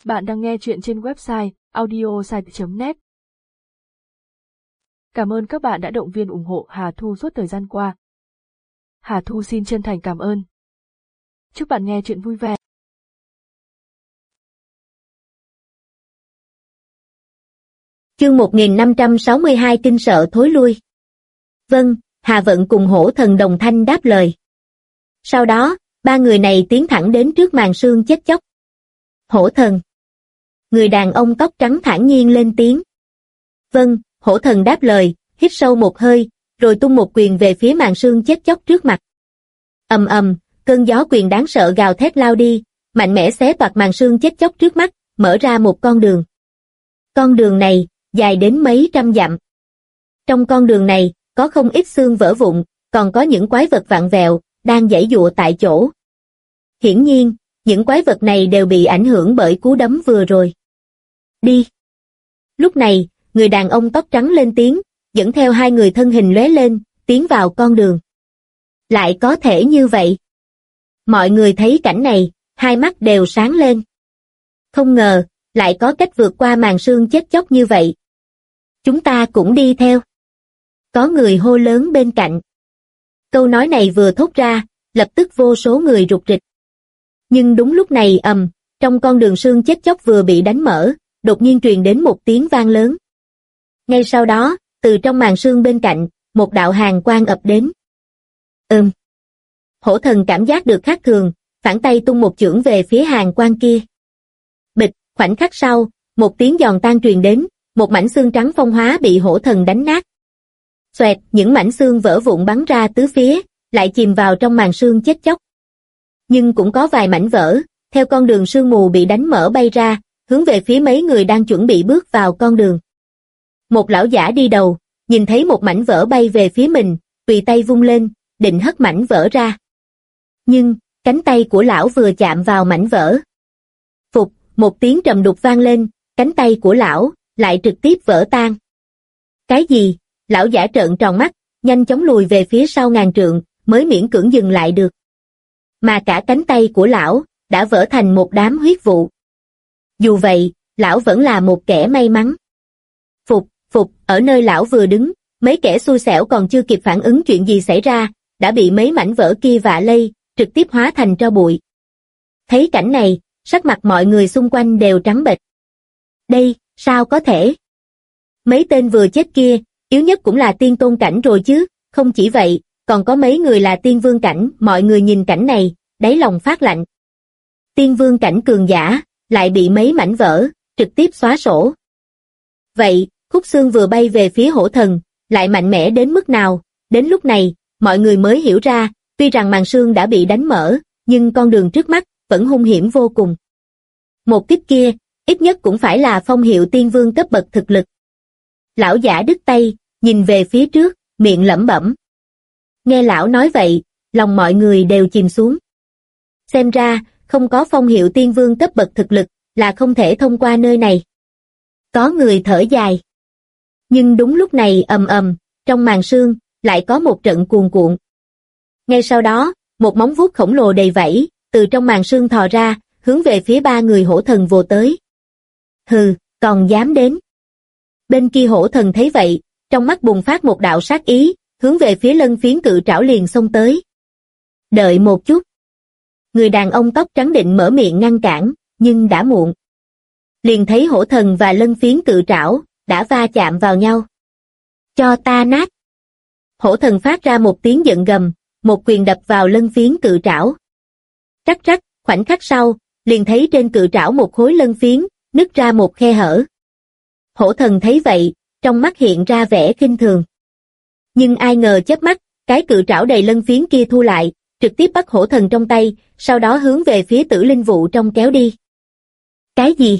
Bạn đang nghe chuyện trên website audiosite.net. Cảm ơn các bạn đã động viên ủng hộ Hà Thu suốt thời gian qua. Hà Thu xin chân thành cảm ơn. Chúc bạn nghe chuyện vui vẻ. Chương 1562 kinh sợ thối lui. Vâng, Hà Vận cùng Hổ Thần đồng thanh đáp lời. Sau đó, ba người này tiến thẳng đến trước màn sương chết chóc. Hổ Thần. Người đàn ông tóc trắng thản nhiên lên tiếng. Vâng, Hổ Thần đáp lời, hít sâu một hơi, rồi tung một quyền về phía màn sương chết chóc trước mặt. Ầm ầm, cơn gió quyền đáng sợ gào thét lao đi, mạnh mẽ xé toạc màn sương chết chóc trước mắt, mở ra một con đường. Con đường này, dài đến mấy trăm dặm. Trong con đường này, có không ít xương vỡ vụn, còn có những quái vật vặn vẹo, đang giãy giụa tại chỗ. Hiển nhiên, những quái vật này đều bị ảnh hưởng bởi cú đấm vừa rồi. Đi! Lúc này, người đàn ông tóc trắng lên tiếng, dẫn theo hai người thân hình lóe lên, tiến vào con đường. Lại có thể như vậy. Mọi người thấy cảnh này, hai mắt đều sáng lên. Không ngờ, lại có cách vượt qua màn sương chết chóc như vậy. Chúng ta cũng đi theo. Có người hô lớn bên cạnh. Câu nói này vừa thốt ra, lập tức vô số người rục rịch. Nhưng đúng lúc này trong con đường sương chết chóc vừa bị đánh mở, đột nhiên truyền đến một tiếng vang lớn. Ngay sau đó, từ trong màn sương bên cạnh, một đạo hàn quang ập đến. Hổ Thần cảm giác được khác thường, phản tay tung một chưởng về phía hàn quang kia. Bịch, khoảnh khắc sau, một tiếng giòn tan truyền đến, một mảnh xương trắng phong hóa bị Hổ Thần đánh nát. Xoẹt, những mảnh xương vỡ vụn bắn ra tứ phía, lại chìm vào trong màn sương chết chóc. Nhưng cũng có vài mảnh vỡ, theo con đường sương mù bị đánh mở bay ra, hướng về phía mấy người đang chuẩn bị bước vào con đường. Một lão giả đi đầu, nhìn thấy một mảnh vỡ bay về phía mình, tùy tay vung lên, định hất mảnh vỡ ra. Nhưng, cánh tay của lão vừa chạm vào mảnh vỡ. Phục, một tiếng trầm đục vang lên, cánh tay của lão lại trực tiếp vỡ tan. Cái gì? Lão giả trợn tròn mắt, nhanh chóng lùi về phía sau ngàn trượng, mới miễn cưỡng dừng lại được. Mà cả cánh tay của lão đã vỡ thành một đám huyết vụ. Dù vậy, lão vẫn là một kẻ may mắn. Phục, ở nơi lão vừa đứng, mấy kẻ xui xẻo còn chưa kịp phản ứng chuyện gì xảy ra, đã bị mấy mảnh vỡ kia vạ lây, trực tiếp hóa thành tro bụi. Thấy cảnh này, sắc mặt mọi người xung quanh đều trắng bệch. Đây, sao có thể? Mấy tên vừa chết kia, yếu nhất cũng là tiên tôn cảnh rồi chứ, không chỉ vậy, còn có mấy người là tiên vương cảnh, mọi người nhìn cảnh này, đáy lòng phát lạnh. Tiên vương cảnh cường giả, lại bị mấy mảnh vỡ, trực tiếp xóa sổ. Vậy, khúc xương vừa bay về phía Hổ Thần, lại mạnh mẽ đến mức nào? Đến lúc này, mọi người mới hiểu ra, tuy rằng màn sương đã bị đánh mở, nhưng con đường trước mắt vẫn hung hiểm vô cùng. Một kích kia, ít nhất cũng phải là phong hiệu tiên vương cấp bậc thực lực. Lão giả đứt tay, nhìn về phía trước, miệng lẩm bẩm. Nghe lão nói vậy, lòng mọi người đều chìm xuống. Xem ra, không có phong hiệu tiên vương cấp bậc thực lực, là không thể thông qua nơi này. Có người thở dài. Nhưng đúng lúc này trong màn sương, lại có một trận cuồn cuộn. Ngay sau đó, một móng vuốt khổng lồ đầy vảy, từ trong màn sương thò ra, hướng về phía ba người Hổ Thần vồ tới. Hừ, còn dám đến. Bên kia Hổ Thần thấy vậy, trong mắt bùng phát một đạo sát ý, hướng về phía Lân Phiến Cự Trảo liền xông tới. Đợi một chút. Người đàn ông tóc trắng định mở miệng ngăn cản, nhưng đã muộn. Liền thấy Hổ Thần và Lân Phiến Cự Trảo đã va chạm vào nhau. Cho ta nát. Hổ Thần phát ra một tiếng giận gầm, một quyền đập vào Lân Phiến Cự Trảo. Rắc rắc, khoảnh khắc sau, liền thấy trên cự trảo một khối lân phiến, nứt ra một khe hở. Hổ Thần thấy vậy, trong mắt hiện ra vẻ khinh thường. Nhưng ai ngờ chớp mắt, cái cự trảo đầy lân phiến kia thu lại, trực tiếp bắt Hổ Thần trong tay, sau đó hướng về phía Tử Linh Vụ trong kéo đi. Cái gì?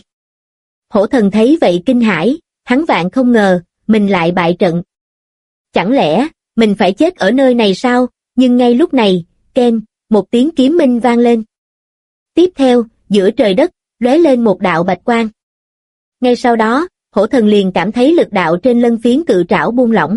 Hổ Thần thấy vậy kinh hãi, hắn vạn không ngờ, mình lại bại trận. Chẳng lẽ, mình phải chết ở nơi này sao? Nhưng ngay lúc này, keng, một tiếng kiếm minh vang lên. Tiếp theo, giữa trời đất, lóe lên một đạo bạch quang. Ngay sau đó, Hổ Thần liền cảm thấy lực đạo trên lân phiến cự trảo buông lỏng.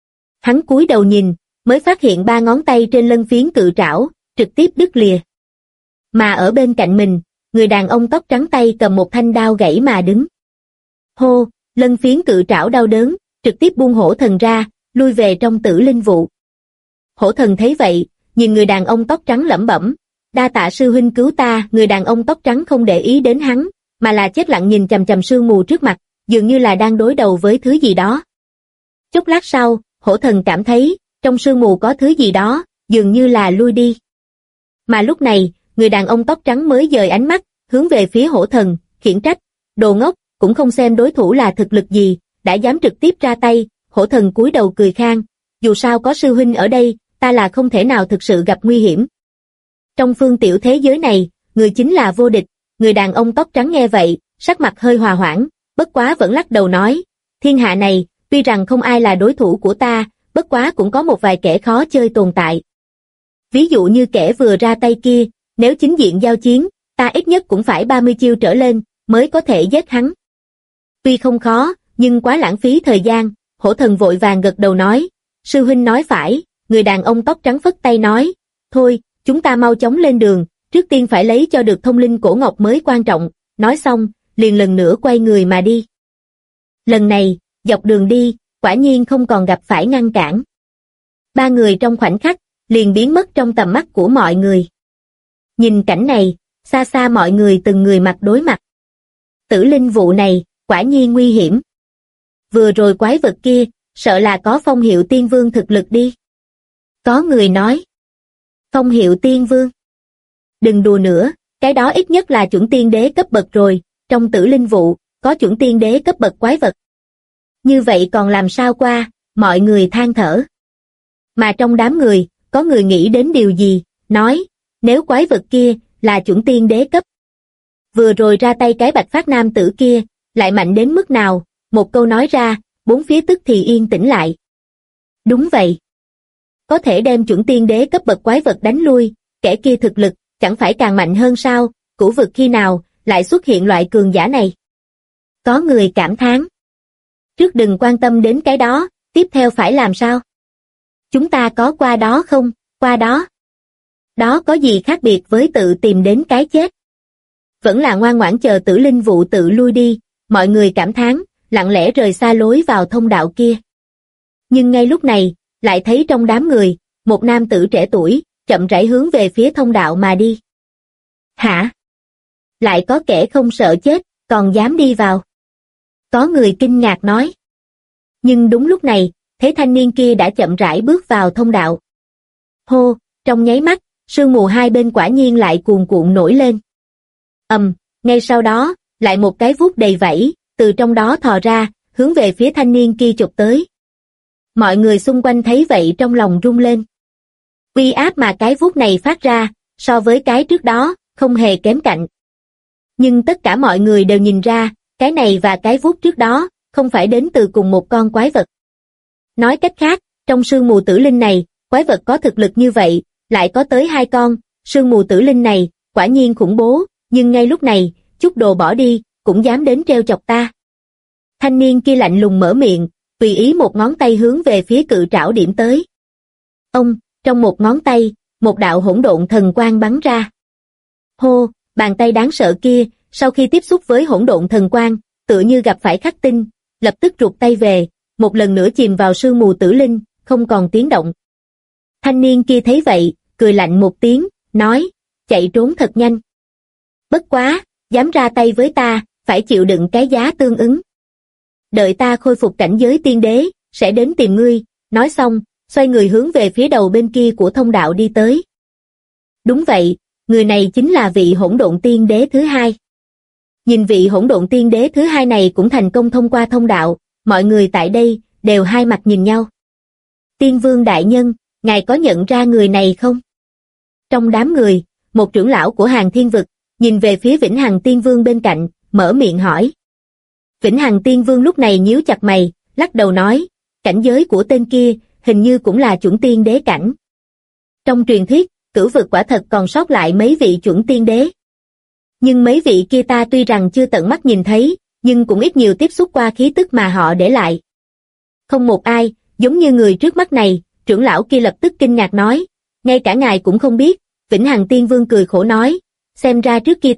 Hắn cúi đầu nhìn, mới phát hiện ba ngón tay trên lân phiến cự trảo, trực tiếp đứt lìa. Mà ở bên cạnh mình, người đàn ông tóc trắng tay cầm một thanh đao gãy mà đứng. Hô, lân phiến cự trảo đau đớn, trực tiếp buông hổ thần ra, lui về trong tử linh vụ. Hổ thần thấy vậy, nhìn người đàn ông tóc trắng lẩm bẩm, đa tạ sư huynh cứu ta. Người đàn ông tóc trắng không để ý đến hắn, mà là chết lặng nhìn chằm chằm sương mù trước mặt, dường như là đang đối đầu với thứ gì đó. Chốc lát sau, hổ thần cảm thấy, trong sương mù có thứ gì đó, dường như là lui đi. Mà lúc này, người đàn ông tóc trắng mới dời ánh mắt, hướng về phía hổ thần, khiển trách, đồ ngốc, cũng không xem đối thủ là thực lực gì, đã dám trực tiếp ra tay. Hổ thần cúi đầu cười khan, dù sao có sư huynh ở đây, ta là không thể nào thực sự gặp nguy hiểm. Trong phương tiểu thế giới này, người chính là vô địch. Người đàn ông tóc trắng nghe vậy, sắc mặt hơi hòa hoãn, bất quá vẫn lắc đầu nói, thiên hạ này, tuy rằng không ai là đối thủ của ta, bất quá cũng có một vài kẻ khó chơi tồn tại. Ví dụ như kẻ vừa ra tay kia, nếu chính diện giao chiến, ta ít nhất cũng phải 30 chiêu trở lên, mới có thể giết hắn. Tuy không khó, nhưng quá lãng phí thời gian. Hổ thần vội vàng gật đầu nói, sư huynh nói phải. Người đàn ông tóc trắng phất tay nói, thôi, chúng ta mau chóng lên đường, trước tiên phải lấy cho được thông linh cổ ngọc mới quan trọng. Nói xong, liền lần nữa quay người mà đi. Lần này, dọc đường đi, quả nhiên không còn gặp phải ngăn cản. Ba người trong khoảnh khắc, liền biến mất trong tầm mắt của mọi người. Nhìn cảnh này, xa xa mọi người từng người mặt đối mặt. Tử linh vụ này, quả nhiên nguy hiểm. Vừa rồi quái vật kia, sợ là có phong hiệu tiên vương thực lực đi. Có người nói. Phong hiệu tiên vương. Đừng đùa nữa, cái đó ít nhất là chuẩn tiên đế cấp bậc rồi, trong tử linh vụ, có chuẩn tiên đế cấp bậc quái vật. Như vậy còn làm sao qua, mọi người than thở. Mà trong đám người, có người nghĩ đến điều gì, nói, nếu quái vật kia, là chuẩn tiên đế cấp. Vừa rồi ra tay cái bạch phát nam tử kia, lại mạnh đến mức nào, một câu nói ra, bốn phía tức thì yên tĩnh lại. Đúng vậy. Có thể đem chuẩn tiên đế cấp bậc quái vật đánh lui, kẻ kia thực lực, chẳng phải càng mạnh hơn sao, cửu vực khi nào, lại xuất hiện loại cường giả này. Có người cảm thán. Trước đừng quan tâm đến cái đó, tiếp theo phải làm sao? Chúng ta có qua đó không, qua đó? Đó có gì khác biệt với tự tìm đến cái chết? Vẫn là ngoan ngoãn chờ tử linh vụ tự lui đi, mọi người cảm thán, lặng lẽ rời xa lối vào thông đạo kia. Nhưng ngay lúc này, lại thấy trong đám người, một nam tử trẻ tuổi, chậm rãi hướng về phía thông đạo mà đi. Hả? Lại có kẻ không sợ chết, còn dám đi vào. Có người kinh ngạc nói. Nhưng đúng lúc này, thấy thanh niên kia đã chậm rãi bước vào thông đạo. Hô, trong nháy mắt, sương mù hai bên quả nhiên lại cuồn cuộn nổi lên. Ngay sau đó, lại một cái vuốt đầy vảy, từ trong đó thò ra, hướng về phía thanh niên kia chụp tới. Mọi người xung quanh thấy vậy trong lòng rung lên. Uy áp mà cái vuốt này phát ra, so với cái trước đó, không hề kém cạnh. Nhưng tất cả mọi người đều nhìn ra, cái này và cái vuốt trước đó, không phải đến từ cùng một con quái vật. Nói cách khác, trong sương mù tử linh này, quái vật có thực lực như vậy, lại có tới 2 con, sương mù tử linh này, quả nhiên khủng bố, nhưng ngay lúc này, chút đồ bỏ đi, cũng dám đến trêu chọc ta. Thanh niên kia lạnh lùng mở miệng, tùy ý một ngón tay hướng về phía cự trảo điểm tới. Trong một ngón tay, một đạo hỗn độn thần quang bắn ra. Hô, bàn tay đáng sợ kia, sau khi tiếp xúc với hỗn độn thần quang, tựa như gặp phải khắc tinh, lập tức rụt tay về, một lần nữa chìm vào sương mù tử linh, không còn tiếng động. Thanh niên kia thấy vậy, cười lạnh một tiếng, nói, chạy trốn thật nhanh. Bất quá, dám ra tay với ta, phải chịu đựng cái giá tương ứng. Đợi ta khôi phục cảnh giới tiên đế, sẽ đến tìm ngươi. Nói xong, xoay người hướng về phía đầu bên kia của thông đạo đi tới. Đúng vậy, người này chính là vị hỗn độn tiên đế thứ hai. Nhìn vị hỗn độn tiên đế thứ hai này cũng thành công thông qua thông đạo, mọi người tại đây đều hai mặt nhìn nhau. Tiên vương đại nhân, ngài có nhận ra người này không? Trong đám người, một trưởng lão của Hàng Thiên Vực, nhìn về phía Vĩnh Hằng Tiên Vương bên cạnh, mở miệng hỏi. Vĩnh Hằng Tiên Vương lúc này nhíu chặt mày, lắc đầu nói, cảnh giới của tên kia, hình như cũng là chuẩn tiên đế cảnh. Trong truyền thuyết, cửu vực quả thật còn sót lại mấy vị chuẩn tiên đế. Nhưng mấy vị kia ta tuy rằng chưa tận mắt nhìn thấy, nhưng cũng ít nhiều tiếp xúc qua khí tức mà họ để lại. Không một ai, giống như người trước mắt này, trưởng lão kia lập tức kinh ngạc nói, ngay cả ngài cũng không biết. Vĩnh Hằng Tiên Vương cười khổ nói, xem ra trước kia ta,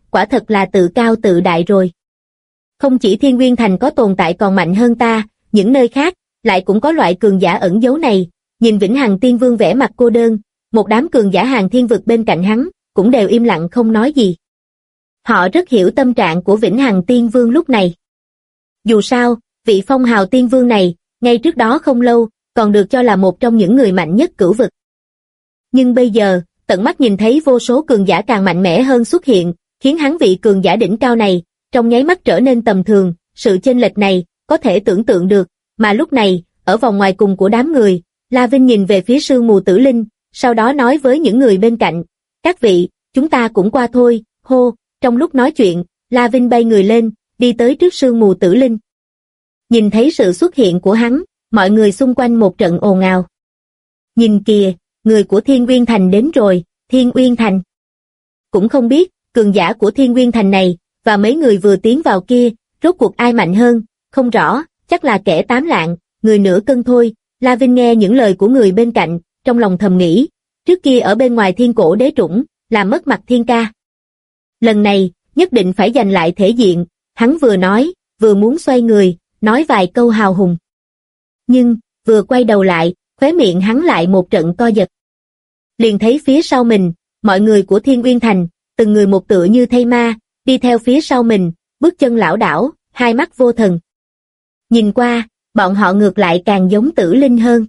quả thật là tự cao tự đại rồi. Không chỉ Thiên Nguyên Thành có tồn tại còn mạnh hơn ta, những nơi khác, lại cũng có loại cường giả ẩn giấu này. Nhìn Vĩnh Hằng Tiên Vương vẻ mặt cô đơn, một đám cường giả Hàng Thiên Vực bên cạnh hắn, cũng đều im lặng không nói gì. Họ rất hiểu tâm trạng của Vĩnh Hằng Tiên Vương lúc này. Dù sao, vị Phong Hào Tiên Vương này, ngay trước đó không lâu, còn được cho là một trong những người mạnh nhất cửu vực. Nhưng bây giờ, tận mắt nhìn thấy vô số cường giả càng mạnh mẽ hơn xuất hiện, khiến hắn vị cường giả đỉnh cao này, trong nháy mắt trở nên tầm thường, sự chênh lệch này, có thể tưởng tượng được, mà lúc này, ở vòng ngoài cùng của đám người, La Vinh nhìn về phía Sương Mù Tử Linh, sau đó nói với những người bên cạnh, các vị, chúng ta cũng qua thôi, hô, trong lúc nói chuyện, La Vinh bay người lên, đi tới trước Sương Mù Tử Linh. Nhìn thấy sự xuất hiện của hắn, mọi người xung quanh một trận ồn ào. Nhìn kìa, người của Thiên Uyên Thành đến rồi, Thiên Uyên Thành. Cũng không biết, cường giả của Thiên Uyên Thành này, và mấy người vừa tiến vào kia, rốt cuộc ai mạnh hơn, không rõ, chắc là kẻ 8 lạng, người nửa cân thôi. La Vinh nghe những lời của người bên cạnh, trong lòng thầm nghĩ, trước kia ở bên ngoài Thiên Cổ Đế Trũng, làm mất mặt Thiên ca. Lần này, nhất định phải giành lại thể diện, hắn vừa nói, vừa muốn xoay người, nói vài câu hào hùng. Nhưng, vừa quay đầu lại, khóe miệng hắn lại một trận co giật. Liền thấy phía sau mình, mọi người của Thiên Uyên Thành, từng người một tựa như thây ma, đi theo phía sau mình, bước chân lảo đảo, hai mắt vô thần. Nhìn qua, bọn họ ngược lại càng giống Tử Linh hơn.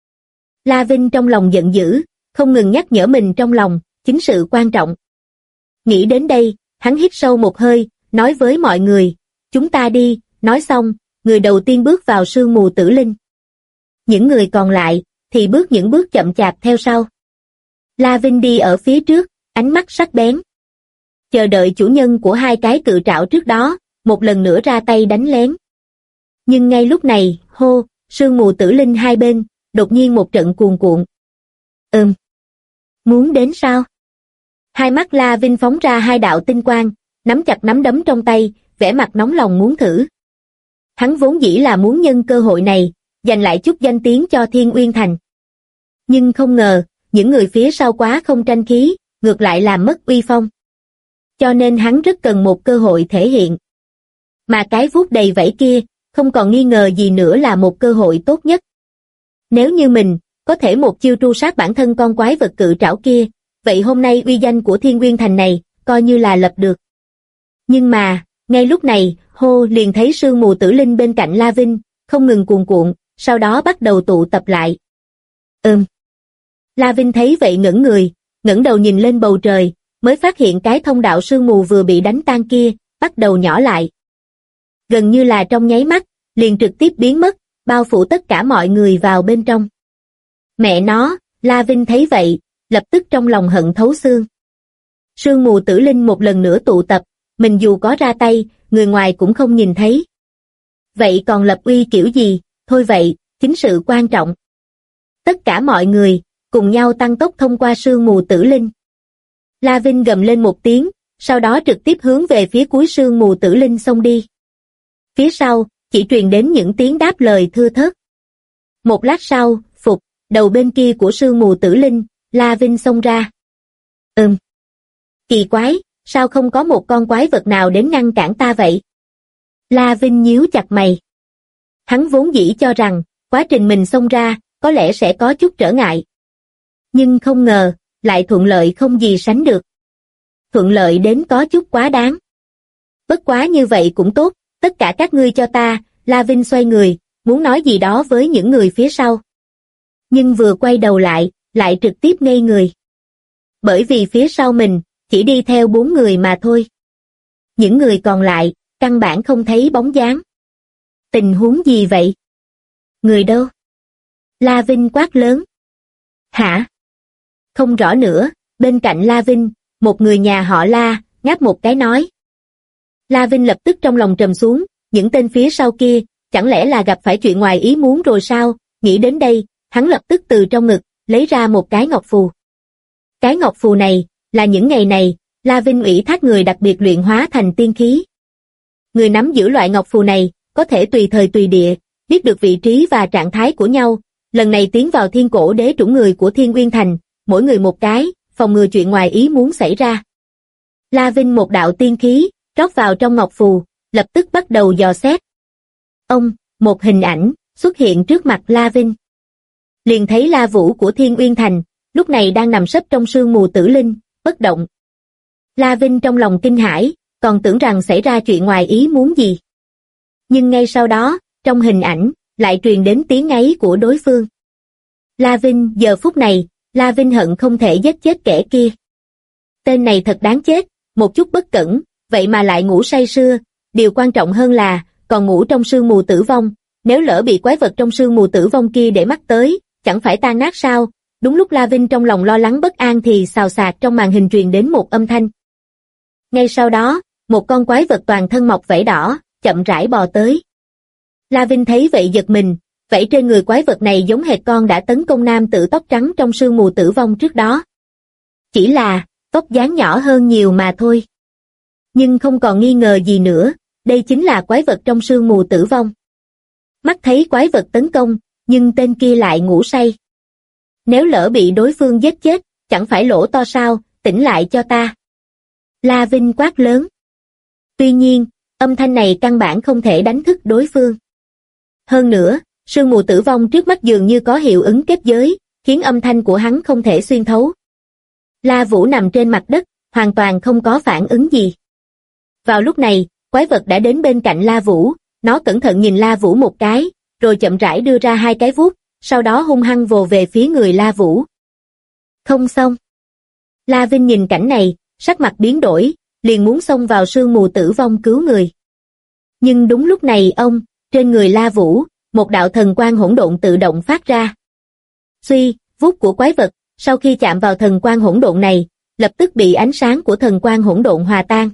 La Vinh trong lòng giận dữ, không ngừng nhắc nhở mình trong lòng, chính sự quan trọng. Nghĩ đến đây, hắn hít sâu một hơi, nói với mọi người, chúng ta đi, nói xong, người đầu tiên bước vào Sương Mù Tử Linh. Những người còn lại, thì bước những bước chậm chạp theo sau. La Vinh đi ở phía trước, ánh mắt sắc bén. Chờ đợi chủ nhân của hai cái cự trảo trước đó, một lần nữa ra tay đánh lén. Nhưng ngay lúc này, hô, Sương Mù Tử Linh hai bên, đột nhiên một trận cuồn cuộn. Muốn đến sao? Hai mắt La Vinh phóng ra hai đạo tinh quang, nắm chặt nắm đấm trong tay, vẻ mặt nóng lòng muốn thử. Hắn vốn dĩ là muốn nhân cơ hội này, giành lại chút danh tiếng cho Thiên Uyên Thành. Nhưng không ngờ, những người phía sau quá không tranh khí, ngược lại làm mất uy phong. Cho nên hắn rất cần một cơ hội thể hiện. Mà cái vuốt đầy vẫy kia, không còn nghi ngờ gì nữa là một cơ hội tốt nhất. Nếu như mình, có thể một chiêu tru sát bản thân con quái vật cự trảo kia, vậy hôm nay uy danh của Thiên Uyên Thành này, coi như là lập được. Nhưng mà, ngay lúc này, hô liền thấy Sương Mù Tử Linh bên cạnh La Vinh, không ngừng cuồn cuộn, sau đó bắt đầu tụ tập lại. La Vinh thấy vậy ngẩng người, ngẩng đầu nhìn lên bầu trời, mới phát hiện cái thông đạo sương mù vừa bị đánh tan kia, bắt đầu nhỏ lại. Gần như là trong nháy mắt, liền trực tiếp biến mất, bao phủ tất cả mọi người vào bên trong. Mẹ nó, La Vinh thấy vậy, lập tức trong lòng hận thấu xương. Sương Mù Tử Linh một lần nữa tụ tập, mình dù có ra tay, người ngoài cũng không nhìn thấy. Vậy còn lập uy kiểu gì, thôi vậy, chính sự quan trọng. Tất cả mọi người, cùng nhau tăng tốc thông qua Sương Mù Tử Linh. La Vinh gầm lên một tiếng, sau đó trực tiếp hướng về phía cuối Sương Mù Tử Linh xông đi. Phía sau, chỉ truyền đến những tiếng đáp lời thưa thớt. Một lát sau, phục, đầu bên kia của Sương Mù Tử Linh, La Vinh xông ra. Kỳ quái, sao không có một con quái vật nào đến ngăn cản ta vậy? La Vinh nhíu chặt mày. Hắn vốn dĩ cho rằng, quá trình mình xông ra, có lẽ sẽ có chút trở ngại. Nhưng không ngờ, lại thuận lợi không gì sánh được. Thuận lợi đến có chút quá đáng. Bất quá như vậy cũng tốt, tất cả các ngươi cho ta, La Vinh xoay người, muốn nói gì đó với những người phía sau. Nhưng vừa quay đầu lại trực tiếp ngây người. Bởi vì phía sau mình, chỉ đi theo 4 người mà thôi. Những người còn lại, căn bản không thấy bóng dáng. Tình huống gì vậy? Người đâu? La Vinh quát lớn. Hả? Không rõ nữa, bên cạnh La Vinh, một người nhà họ La, ngáp một cái nói. La Vinh lập tức trong lòng trầm xuống, những tên phía sau kia, chẳng lẽ là gặp phải chuyện ngoài ý muốn rồi sao? Nghĩ đến đây, hắn lập tức từ trong ngực, lấy ra một cái ngọc phù. Cái ngọc phù này, là những ngày này, La Vinh ủy thác người đặc biệt luyện hóa thành tiên khí. Người nắm giữ loại ngọc phù này, có thể tùy thời tùy địa, biết được vị trí và trạng thái của nhau. Lần này tiến vào Thiên Cổ Đế Trũng người của Thiên Uyên Thành, mỗi người một cái, phòng ngừa chuyện ngoài ý muốn xảy ra. La Vinh một đạo tiên khí, rót vào trong ngọc phù, lập tức bắt đầu dò xét. Một hình ảnh xuất hiện trước mặt La Vinh. Liền thấy La Vũ của Thiên Uyên Thành, lúc này đang nằm sấp trong sương mù tử linh, bất động. La Vinh trong lòng kinh hãi, còn tưởng rằng xảy ra chuyện ngoài ý muốn gì. Nhưng ngay sau đó, trong hình ảnh, lại truyền đến tiếng ngáy của đối phương. La Vinh, giờ phút này, La Vinh hận không thể giết chết kẻ kia. Tên này thật đáng chết, một chút bất cẩn, vậy mà lại ngủ say sưa, điều quan trọng hơn là, còn ngủ trong sương mù tử vong, nếu lỡ bị quái vật trong sương mù tử vong kia để mắt tới, chẳng phải tan nát sao? Đúng lúc La Vinh trong lòng lo lắng bất an thì xào xạc trong màn hình truyền đến một âm thanh. Ngay sau đó, một con quái vật toàn thân mọc vảy đỏ, chậm rãi bò tới. La Vinh thấy vậy giật mình, vảy trên người quái vật này giống hệt con đã tấn công nam tử tóc trắng trong sương mù tử vong trước đó. Chỉ là, tóc dáng nhỏ hơn nhiều mà thôi. Nhưng không còn nghi ngờ gì nữa, đây chính là quái vật trong sương mù tử vong. Mắt thấy quái vật tấn công, nhưng tên kia lại ngủ say. Nếu lỡ bị đối phương giết chết, chẳng phải lỗ to sao, tỉnh lại cho ta. La Vinh quát lớn. Tuy nhiên, âm thanh này căn bản không thể đánh thức đối phương. Hơn nữa, sương mù tử vong trước mắt dường như có hiệu ứng kết giới, khiến âm thanh của hắn không thể xuyên thấu. La Vũ nằm trên mặt đất, hoàn toàn không có phản ứng gì. Vào lúc này, quái vật đã đến bên cạnh La Vũ, nó cẩn thận nhìn La Vũ một cái, rồi chậm rãi đưa ra hai cái vuốt, sau đó hung hăng vồ về phía người La Vũ. Không xong. La Vinh nhìn cảnh này, sắc mặt biến đổi, liền muốn xông vào sương mù tử vong cứu người. Nhưng đúng lúc này trên người La Vũ, một đạo thần quang hỗn độn tự động phát ra. Suy, vuốt của quái vật, sau khi chạm vào thần quang hỗn độn này, lập tức bị ánh sáng của thần quang hỗn độn hòa tan.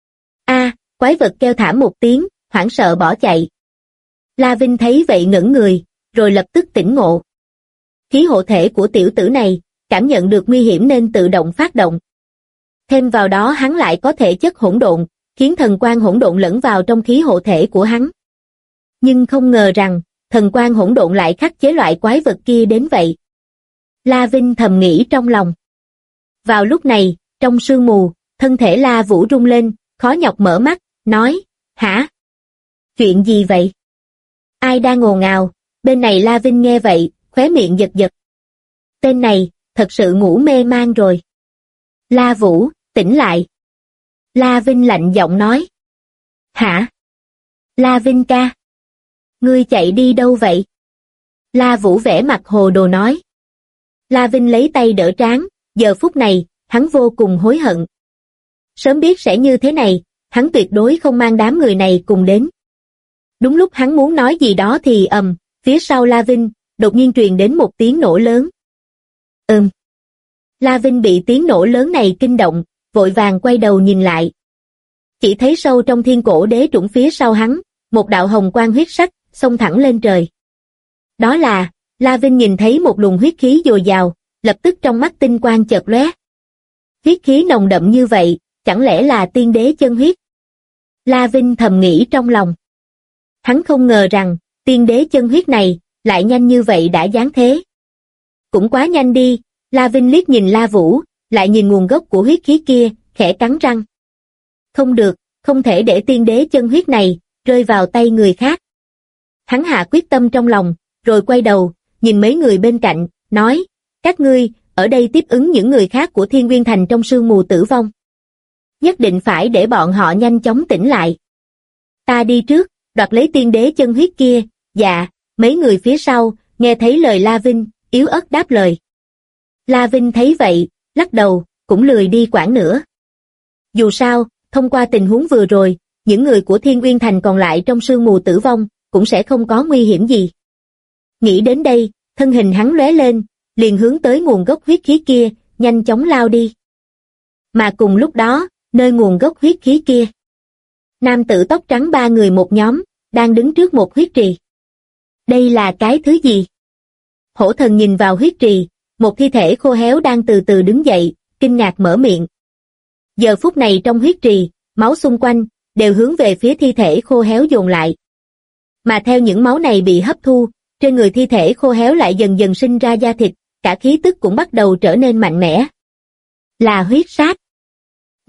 Quái vật kêu thảm một tiếng, hoảng sợ bỏ chạy. La Vinh thấy vậy ngẩn người, rồi lập tức tỉnh ngộ. Khí hộ thể của tiểu tử này, cảm nhận được nguy hiểm nên tự động phát động. Thêm vào đó hắn lại có thể chất hỗn độn, khiến thần quang hỗn độn lẫn vào trong khí hộ thể của hắn. Nhưng không ngờ rằng, thần quang hỗn độn lại khắc chế loại quái vật kia đến vậy. La Vinh thầm nghĩ trong lòng. Vào lúc này, trong sương mù, thân thể La Vũ rung lên, khó nhọc mở mắt, nói, hả? Chuyện gì vậy? Ai đang ồn ào? Bên này La Vinh nghe vậy, khóe miệng giật giật. Tên này, thật sự ngủ mê man rồi. La Vũ, tỉnh lại. La Vinh lạnh giọng nói. Hả? La Vinh ca. Ngươi chạy đi đâu vậy? La Vũ vẻ mặt hồ đồ nói. La Vinh lấy tay đỡ trán, giờ phút này, hắn vô cùng hối hận. Sớm biết sẽ như thế này, hắn tuyệt đối không mang đám người này cùng đến. Đúng lúc hắn muốn nói gì đó thì phía sau La Vinh, đột nhiên truyền đến một tiếng nổ lớn. La Vinh bị tiếng nổ lớn này kinh động, vội vàng quay đầu nhìn lại. Chỉ thấy sâu trong thiên cổ đế trũng phía sau hắn, một đạo hồng quang huyết sắc, xông thẳng lên trời. Đó là, La Vinh nhìn thấy một luồng huyết khí dồi dào, lập tức trong mắt tinh quang chợt lóe. Huyết khí nồng đậm như vậy, chẳng lẽ là tiên đế chân huyết? La Vinh thầm nghĩ trong lòng. Hắn không ngờ rằng, tiên đế chân huyết này, lại nhanh như vậy đã giáng thế. Cũng quá nhanh đi, La Vinh liếc nhìn La Vũ, lại nhìn nguồn gốc của huyết khí kia, khẽ cắn răng. Không được, không thể để tiên đế chân huyết này, rơi vào tay người khác. Hắn hạ quyết tâm trong lòng, rồi quay đầu, nhìn mấy người bên cạnh, nói, các ngươi, ở đây tiếp ứng những người khác của Thiên Nguyên Thành trong sương mù tử vong. Nhất định phải để bọn họ nhanh chóng tỉnh lại. Ta đi trước, đoạt lấy tiên đế chân huyết kia. Dạ. Mấy người phía sau, nghe thấy lời La Vinh, yếu ớt đáp lời. La Vinh thấy vậy, lắc đầu, cũng lười đi quản nữa. Dù sao, thông qua tình huống vừa rồi, những người của Thiên Uyên Thành còn lại trong sương mù tử vong, cũng sẽ không có nguy hiểm gì. Nghĩ đến đây, thân hình hắn lóe lên, liền hướng tới nguồn gốc huyết khí kia, nhanh chóng lao đi. Mà cùng lúc đó, nơi nguồn gốc huyết khí kia, nam tử tóc trắng ba người một nhóm, đang đứng trước một huyết trì. Đây là cái thứ gì? Hổ thần nhìn vào huyết trì, một thi thể khô héo đang từ từ đứng dậy, kinh ngạc mở miệng. Giờ phút này trong huyết trì, máu xung quanh, đều hướng về phía thi thể khô héo dồn lại. Mà theo những máu này bị hấp thu, trên người thi thể khô héo lại dần dần sinh ra da thịt, cả khí tức cũng bắt đầu trở nên mạnh mẽ. Là huyết sát.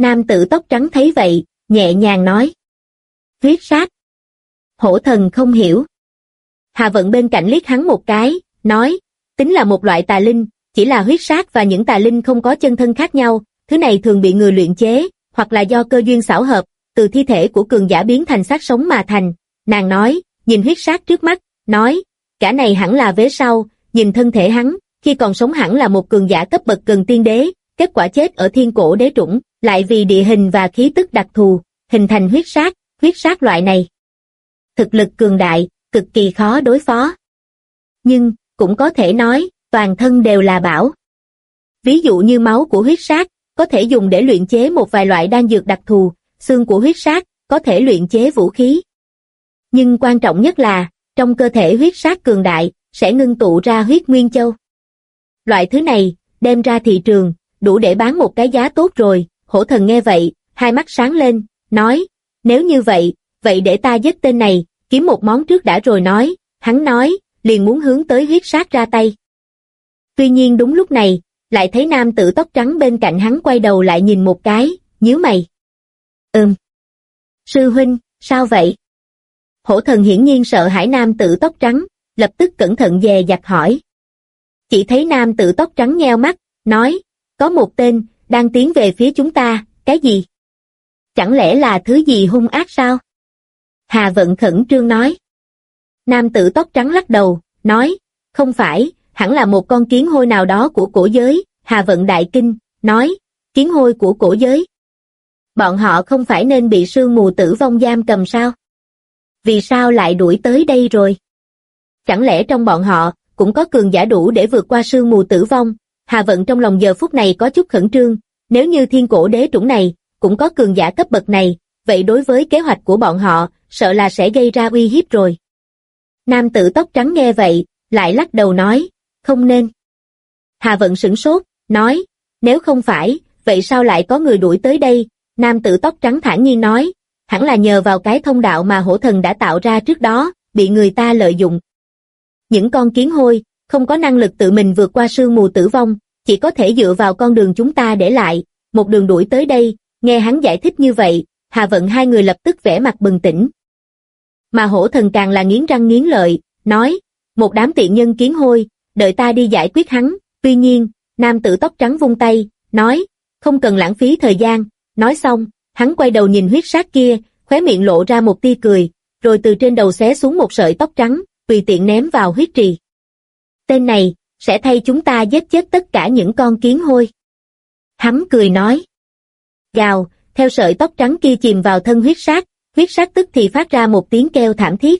Nam tử tóc trắng thấy vậy, nhẹ nhàng nói. Huyết sát. Hổ thần không hiểu. Hà Vận bên cạnh liếc hắn một cái, nói, tính là một loại tà linh, chỉ là huyết sát và những tà linh không có chân thân khác nhau, thứ này thường bị người luyện chế, hoặc là do cơ duyên xảo hợp, từ thi thể của cường giả biến thành xác sống mà thành. Nàng nói, nhìn huyết sát trước mắt, nói, cả này hẳn là vế sau, nhìn thân thể hắn, khi còn sống hẳn là một cường giả cấp bậc gần tiên đế, kết quả chết ở thiên cổ đế trũng, lại vì địa hình và khí tức đặc thù, hình thành huyết sát loại này. Thực lực cường đại, cực kỳ khó đối phó. Nhưng, cũng có thể nói, toàn thân đều là bảo. Ví dụ như máu của huyết sát, có thể dùng để luyện chế một vài loại đan dược đặc thù, xương của huyết sát, có thể luyện chế vũ khí. Nhưng quan trọng nhất là, trong cơ thể huyết sát cường đại, sẽ ngưng tụ ra huyết nguyên châu. Loại thứ này, đem ra thị trường, đủ để bán một cái giá tốt rồi. Hổ thần nghe vậy, hai mắt sáng lên, nói, nếu như vậy, vậy để ta giết tên này, kiếm một món trước đã rồi nói. Hắn nói, liền muốn hướng tới huyết sát ra tay. Tuy nhiên đúng lúc này, lại thấy nam tử tóc trắng bên cạnh hắn quay đầu lại nhìn một cái, nhíu mày. Sư huynh, sao vậy? Hổ thần hiển nhiên sợ hãi nam tử tóc trắng, lập tức cẩn thận dè dặt hỏi. Chỉ thấy nam tử tóc trắng nheo mắt, nói, có một tên, đang tiến về phía chúng ta, cái gì? Chẳng lẽ là thứ gì hung ác sao? Hà Vận khẩn trương nói. Nam tử tóc trắng lắc đầu, nói, không phải, hẳn là một con kiến hôi nào đó của cổ giới. Hà Vận đại kinh, nói, kiến hôi của cổ giới. Bọn họ không phải nên bị sương mù tử vong giam cầm sao? Vì sao lại đuổi tới đây rồi? Chẳng lẽ trong bọn họ, cũng có cường giả đủ để vượt qua sương mù tử vong? Hà Vận trong lòng giờ phút này có chút khẩn trương, nếu như thiên cổ đế trũng này, cũng có cường giả cấp bậc này, vậy đối với kế hoạch của bọn họ, sợ là sẽ gây ra uy hiếp rồi. Nam tử tóc trắng nghe vậy, lại lắc đầu nói, không nên. Hà Vận sửng sốt, nói, nếu không phải, vậy sao lại có người đuổi tới đây? Nam tử tóc trắng thản nhiên nói, hẳn là nhờ vào cái thông đạo mà hổ thần đã tạo ra trước đó, bị người ta lợi dụng. Những con kiến hôi, không có năng lực tự mình vượt qua sương mù tử vong, chỉ có thể dựa vào con đường chúng ta để lại, một đường đuổi tới đây. Nghe hắn giải thích như vậy, Hà Vận hai người lập tức vẻ mặt bừng tỉnh. Mà hổ thần càng là nghiến răng nghiến lợi, nói, một đám tiện nhân kiến hôi, đợi ta đi giải quyết hắn. Tuy nhiên, nam tử tóc trắng vung tay, nói, không cần lãng phí thời gian. Nói xong, hắn quay đầu nhìn huyết sát kia, khóe miệng lộ ra một tia cười, rồi từ trên đầu xé xuống một sợi tóc trắng, tùy tiện ném vào huyết trì. Tên này, sẽ thay chúng ta giết chết tất cả những con kiến hôi. Hắn cười nói. Gào, theo sợi tóc trắng kia chìm vào thân huyết sát tức thì phát ra một tiếng kêu thảm thiết.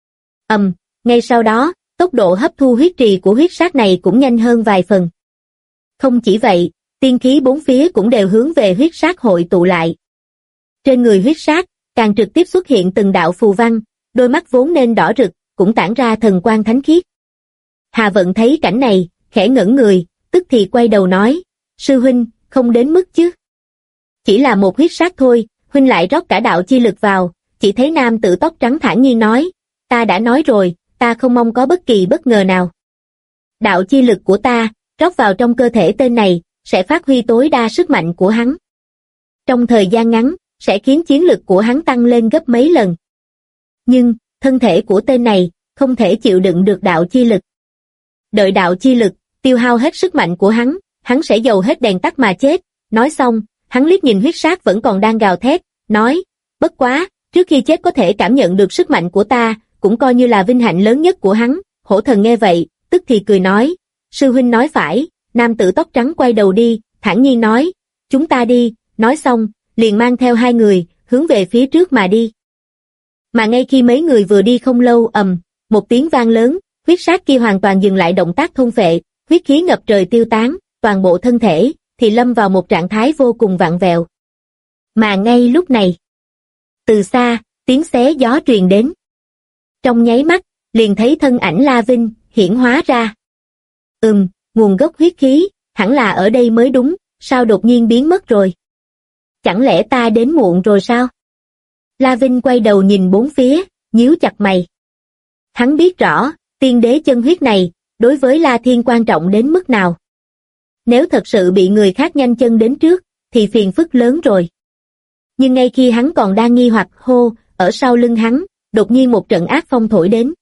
Ngay sau đó, tốc độ hấp thu huyết trì của huyết sát này cũng nhanh hơn vài phần. Không chỉ vậy, tiên khí bốn phía cũng đều hướng về huyết sát hội tụ lại. Trên người huyết sát, càng trực tiếp xuất hiện từng đạo phù văn, đôi mắt vốn nên đỏ rực, cũng tản ra thần quang thánh khiết. Hà Vận thấy cảnh này, khẽ ngẩn người, tức thì quay đầu nói, sư huynh, không đến mức chứ. Chỉ là một huyết sát thôi, huynh lại rót cả đạo chi lực vào. Chỉ thấy nam tử tóc trắng thản nhiên nói, ta đã nói rồi, ta không mong có bất kỳ bất ngờ nào. Đạo chi lực của ta, rót vào trong cơ thể tên này, sẽ phát huy tối đa sức mạnh của hắn. Trong thời gian ngắn, sẽ khiến chiến lực của hắn tăng lên gấp mấy lần. Nhưng, thân thể của tên này, không thể chịu đựng được đạo chi lực. Đợi đạo chi lực, tiêu hao hết sức mạnh của hắn sẽ dầu hết đèn tắt mà chết. Nói xong, hắn liếc nhìn huyết sát vẫn còn đang gào thét, nói, bất quá, trước khi chết có thể cảm nhận được sức mạnh của ta, cũng coi như là vinh hạnh lớn nhất của hắn. Hổ thần nghe vậy, tức thì cười nói, sư huynh nói phải. Nam tử tóc trắng quay đầu đi, thản nhiên nói, chúng ta đi. Nói xong, liền mang theo hai người, hướng về phía trước mà đi. Mà ngay khi mấy người vừa đi không lâu, một tiếng vang lớn, huyết sát kia hoàn toàn dừng lại động tác thôn phệ, huyết khí ngập trời tiêu tán, toàn bộ thân thể thì lâm vào một trạng thái vô cùng vặn vẹo. Mà ngay lúc này, từ xa, tiếng xé gió truyền đến. Trong nháy mắt, liền thấy thân ảnh La Vinh hiển hóa ra. Nguồn gốc huyết khí, hẳn là ở đây mới đúng, sao đột nhiên biến mất rồi? Chẳng lẽ ta đến muộn rồi sao? La Vinh quay đầu nhìn bốn phía, nhíu chặt mày. Hắn biết rõ, tiên đế chân huyết này, đối với La Thiên quan trọng đến mức nào. Nếu thật sự bị người khác nhanh chân đến trước, thì phiền phức lớn rồi. Nhưng ngay khi hắn còn đang nghi hoặc hô, ở sau lưng hắn, đột nhiên một trận ác phong thổi đến.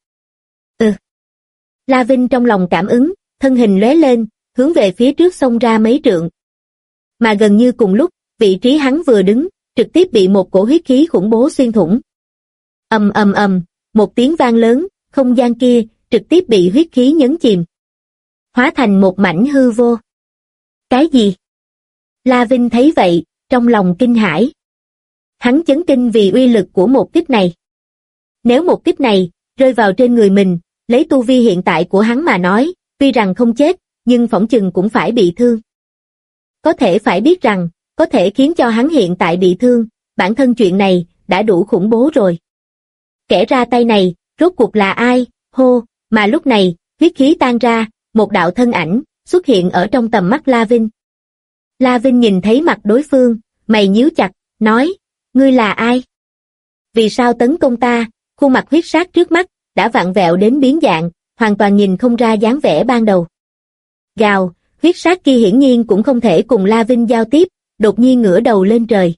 La Vinh trong lòng cảm ứng, thân hình lóe lên, hướng về phía trước xông ra mấy trượng. Mà gần như cùng lúc, vị trí hắn vừa đứng, trực tiếp bị một cổ huyết khí khủng bố xuyên thủng. Ầm ầm ầm, một tiếng vang lớn, không gian kia trực tiếp bị huyết khí nhấn chìm, hóa thành một mảnh hư vô. Cái gì? La Vinh thấy vậy, trong lòng kinh hãi. Hắn chấn kinh vì uy lực của một kích này. Nếu một kích này rơi vào trên người mình, lấy tu vi hiện tại của hắn mà nói, tuy rằng không chết, nhưng phỏng chừng cũng phải bị thương. Có thể phải biết rằng, có thể khiến cho hắn hiện tại bị thương, bản thân chuyện này đã đủ khủng bố rồi. Kẻ ra tay này, rốt cuộc là ai? Hô, mà lúc này, huyết khí tan ra, một đạo thân ảnh xuất hiện ở trong tầm mắt La Vinh. La Vinh nhìn thấy mặt đối phương, mày nhíu chặt, nói, ngươi là ai? Vì sao tấn công ta? Khuôn mặt huyết sát trước mắt đã vặn vẹo đến biến dạng, hoàn toàn nhìn không ra dáng vẻ ban đầu. Gào, huyết sát kia hiển nhiên cũng không thể cùng La Vinh giao tiếp, đột nhiên ngửa đầu lên trời.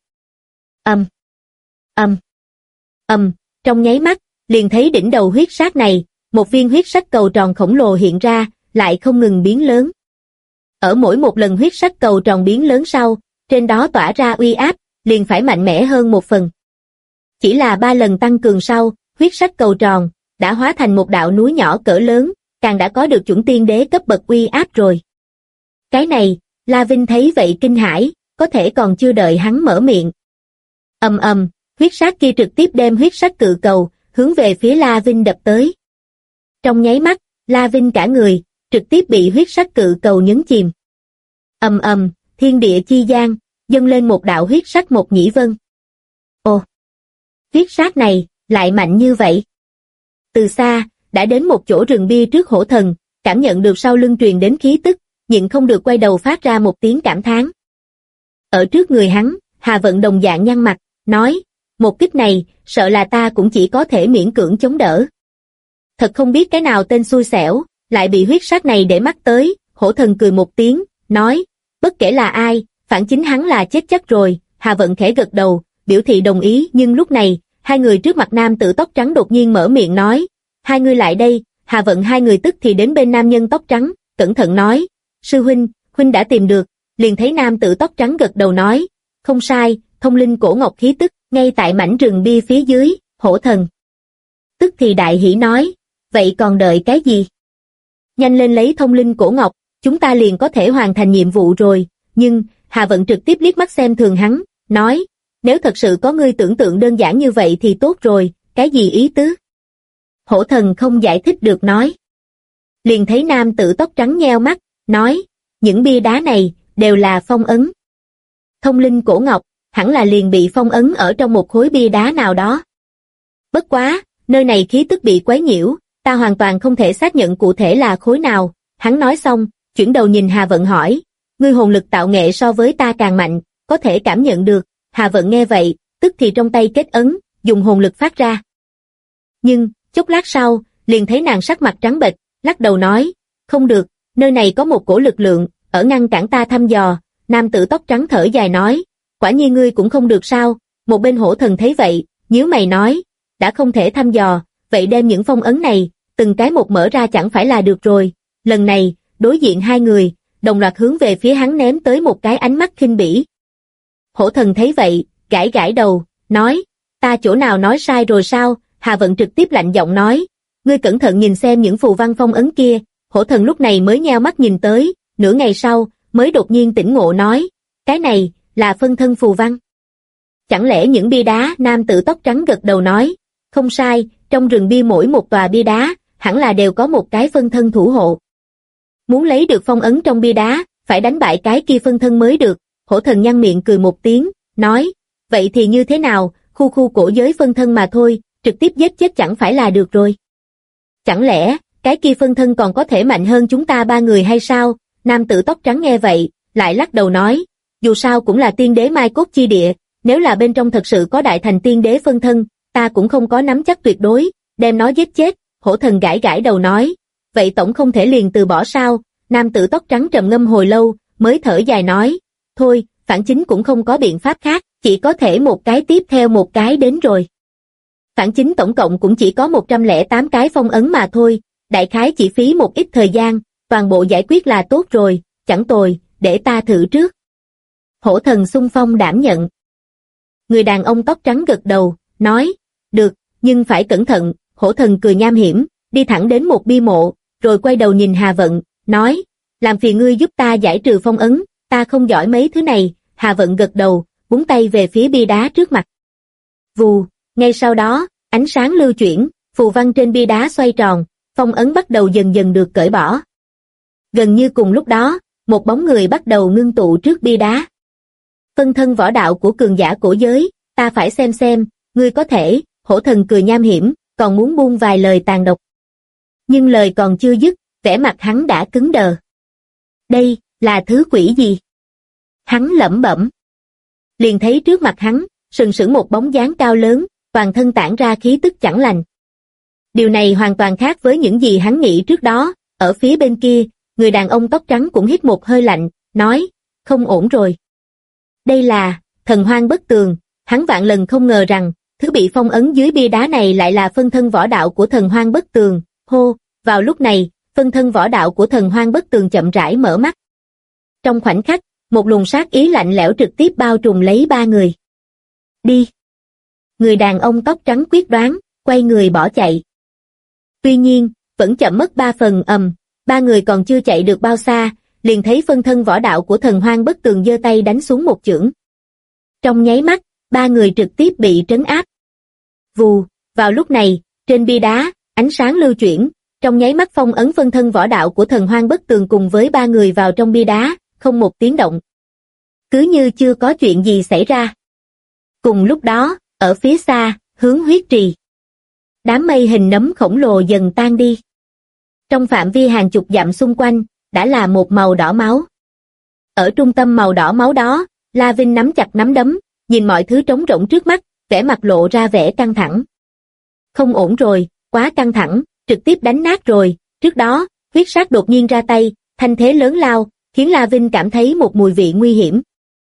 Trong nháy mắt, liền thấy đỉnh đầu huyết sát này, một viên huyết sắc cầu tròn khổng lồ hiện ra, lại không ngừng biến lớn. Ở mỗi một lần huyết sắc cầu tròn biến lớn sau, trên đó tỏa ra uy áp, liền phải mạnh mẽ hơn một phần. Chỉ là 3 lần tăng cường sau, huyết sắc cầu tròn đã hóa thành một đạo núi nhỏ cỡ lớn, càng đã có được chuẩn tiên đế cấp bậc uy áp rồi. Cái này, La Vinh thấy vậy kinh hãi, có thể còn chưa đợi hắn mở miệng. Huyết sát kia trực tiếp đem huyết sắc cự cầu hướng về phía La Vinh đập tới. Trong nháy mắt, La Vinh cả người trực tiếp bị huyết sắc cự cầu nhấn chìm. Thiên địa chi gian dâng lên một đạo huyết sắc Mộc Nhĩ Vân. Ồ, huyết sát này lại mạnh như vậy. Từ xa đã đến một chỗ rừng bia trước Hổ Thần, cảm nhận được sau lưng truyền đến khí tức, nhịn không được quay đầu phát ra một tiếng cảm thán. Ở trước người hắn, Hà Vận đồng dạng nhăn mặt, nói, một kích này, sợ là ta cũng chỉ có thể miễn cưỡng chống đỡ. Thật không biết cái nào tên xui xẻo, lại bị huyết sát này để mắt tới. Hổ Thần cười một tiếng, nói, bất kể là ai, phản chính hắn là chết chắc rồi. Hà Vận khẽ gật đầu, biểu thị đồng ý, nhưng lúc này, hai người trước mặt nam tử tóc trắng đột nhiên mở miệng nói, hai người lại đây. Hà Vận hai người tức thì đến bên nam nhân tóc trắng, cẩn thận nói, sư huynh, huynh đã tìm được. Liền thấy nam tử tóc trắng gật đầu nói, không sai, thông linh cổ ngọc khí tức, ngay tại mảnh rừng bia phía dưới. Hổ Thần tức thì đại hỉ nói, vậy còn đợi cái gì? Nhanh lên lấy thông linh cổ ngọc, chúng ta liền có thể hoàn thành nhiệm vụ rồi. Nhưng, Hà Vận trực tiếp liếc mắt xem thường hắn, nói, nếu thật sự có ngươi tưởng tượng đơn giản như vậy thì tốt rồi, cái gì ý tứ? Hổ Thần không giải thích được nói. Liền thấy nam tử tóc trắng nheo mắt, nói, những bia đá này đều là phong ấn. Thông linh cổ ngọc hẳn là liền bị phong ấn ở trong một khối bia đá nào đó. Bất quá, nơi này khí tức bị quấy nhiễu, ta hoàn toàn không thể xác nhận cụ thể là khối nào. Hắn nói xong, chuyển đầu nhìn Hà Vận hỏi, ngươi hồn lực tạo nghệ so với ta càng mạnh, có thể cảm nhận được. Hà Vận nghe vậy, tức thì trong tay kết ấn, dùng hồn lực phát ra. Nhưng, chốc lát sau, liền thấy nàng sắc mặt trắng bệch, lắc đầu nói, không được, nơi này có một cổ lực lượng, ở ngăn cản ta thăm dò. Nam tử tóc trắng thở dài nói, quả nhiên ngươi cũng không được sao? Một bên Hổ Thần thấy vậy, nhíu mày nói, đã không thể thăm dò, vậy đem những phong ấn này, từng cái một mở ra chẳng phải là được rồi. Lần này, đối diện hai người, đồng loạt hướng về phía hắn ném tới một cái ánh mắt khinh bỉ. Hổ Thần thấy vậy, gãi gãi đầu, nói, ta chỗ nào nói sai rồi sao? Hà Vận trực tiếp lạnh giọng nói, ngươi cẩn thận nhìn xem những phù văn phong ấn kia. Hổ Thần lúc này mới nheo mắt nhìn tới, nửa ngày sau, mới đột nhiên tỉnh ngộ nói, cái này, là phân thân phù văn. Chẳng lẽ những bia đá? Nam tử tóc trắng gật đầu nói, không sai, trong rừng bia mỗi một tòa bia đá, hẳn là đều có một cái phân thân thủ hộ. Muốn lấy được phong ấn trong bia đá, phải đánh bại cái kia phân thân mới được. Hổ Thần nhăn miệng cười một tiếng, nói, vậy thì như thế nào, khu cổ giới phân thân mà thôi, trực tiếp giết chết chẳng phải là được rồi. Chẳng lẽ, cái kia phân thân còn có thể mạnh hơn chúng ta ba người hay sao? Nam tử tóc trắng nghe vậy, lại lắc đầu nói, dù sao cũng là tiên đế mai cốt chi địa, nếu là bên trong thật sự có đại thành tiên đế phân thân, ta cũng không có nắm chắc tuyệt đối, đem nó giết chết. Hổ Thần gãi gãi đầu nói, vậy tổng không thể liền từ bỏ sao? Nam tử tóc trắng trầm ngâm hồi lâu, mới thở dài nói, thôi, Phản Chính cũng không có biện pháp khác, chỉ có thể một cái tiếp theo một cái đến rồi. Phản Chính tổng cộng cũng chỉ có 108 cái phong ấn mà thôi, đại khái chỉ phí một ít thời gian, toàn bộ giải quyết là tốt rồi, chẳng tồi, để ta thử trước. Hổ thần xung phong đảm nhận. Người đàn ông tóc trắng gật đầu, nói, được, nhưng phải cẩn thận. Hổ thần cười nham hiểm, đi thẳng đến một bia mộ, rồi quay đầu nhìn Hà Vận, nói, làm phiền ngươi giúp ta giải trừ phong ấn, ta không giỏi mấy thứ này. Hà Vận gật đầu, búng tay về phía bia đá trước mặt. Vù, ngay sau đó, ánh sáng lưu chuyển, phù văn trên bia đá xoay tròn, phong ấn bắt đầu dần dần được cởi bỏ. Gần như cùng lúc đó, một bóng người bắt đầu ngưng tụ trước bia đá. Phân thân võ đạo của cường giả cổ giới, ta phải xem, ngươi có thể. Hổ thần cười nham hiểm, còn muốn buông vài lời tàn độc. Nhưng lời còn chưa dứt, vẻ mặt hắn đã cứng đờ. Đây, là thứ quỷ gì? Hắn lẩm bẩm. Liền thấy trước mặt hắn, sừng sững một bóng dáng cao lớn, toàn thân tản ra khí tức chẳng lành. Điều này hoàn toàn khác với những gì hắn nghĩ trước đó. Ở phía bên kia, người đàn ông tóc trắng cũng hít một hơi lạnh, nói, không ổn rồi. Đây là thần hoang bất tường. Hắn vạn lần không ngờ rằng thứ bị phong ấn dưới bia đá này lại là phân thân võ đạo của thần hoang bất tường. Hô, vào lúc này, phân thân võ đạo của thần hoang bất tường chậm rãi mở mắt. Trong khoảnh khắc, một luồng sát ý lạnh lẽo trực tiếp bao trùm lấy ba người. Đi! Người đàn ông tóc trắng quyết đoán, quay người bỏ chạy. Tuy nhiên, vẫn chậm mất 3 phần. Ba người còn chưa chạy được bao xa, liền thấy phân thân võ đạo của thần hoang bất tường giơ tay đánh xuống một chưởng. Trong nháy mắt, ba người trực tiếp bị trấn áp. Vù, vào lúc này, trên bia đá, ánh sáng lưu chuyển, trong nháy mắt phong ấn phân thân võ đạo của thần hoang bất tường cùng với ba người vào trong bia đá, không một tiếng động. Cứ như chưa có chuyện gì xảy ra. Cùng lúc đó, ở phía xa, hướng huyết trì. Đám mây hình nấm khổng lồ dần tan đi. Trong phạm vi hàng chục dặm xung quanh, đã là một màu đỏ máu. Ở trung tâm màu đỏ máu đó, La Vinh nắm chặt nắm đấm, nhìn mọi thứ trống rỗng trước mắt, vẻ mặt lộ ra vẻ căng thẳng. Không ổn rồi, quá căng thẳng, trực tiếp đánh nát rồi. Trước đó, huyết sát đột nhiên ra tay, thanh thế lớn lao, khiến La Vinh cảm thấy một mùi vị nguy hiểm.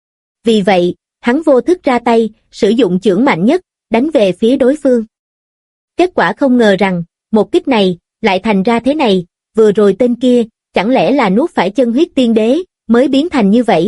Vì vậy, hắn vô thức ra tay, sử dụng chưởng mạnh nhất, đánh về phía đối phương. Kết quả không ngờ rằng, một kích này, lại thành ra thế này, vừa rồi tên kia, chẳng lẽ là nuốt phải chân huyết tiên đế, mới biến thành như vậy?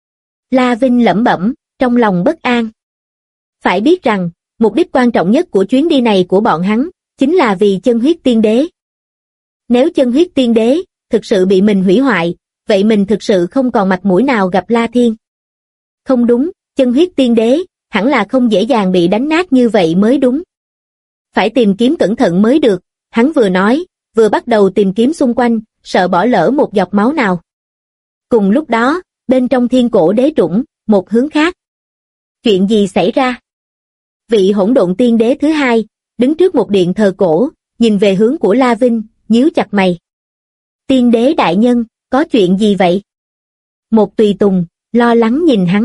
La Vinh lẩm bẩm, trong lòng bất an. Phải biết rằng, mục đích quan trọng nhất của chuyến đi này của bọn hắn, chính là vì chân huyết tiên đế. Nếu chân huyết tiên đế, thực sự bị mình hủy hoại, vậy mình thực sự không còn mặt mũi nào gặp La Thiên. Không đúng, chân huyết tiên đế, hẳn là không dễ dàng bị đánh nát như vậy mới đúng. Phải tìm kiếm cẩn thận mới được, hắn vừa nói, vừa bắt đầu tìm kiếm xung quanh, sợ bỏ lỡ một giọt máu nào. Cùng lúc đó, bên trong thiên cổ đế trũng, một hướng khác. Chuyện gì xảy ra? Vị hỗn độn tiên đế thứ hai, đứng trước một điện thờ cổ, nhìn về hướng của La Vinh, nhíu chặt mày. Tiên đế đại nhân, có chuyện gì vậy? Một tùy tùng, lo lắng nhìn hắn.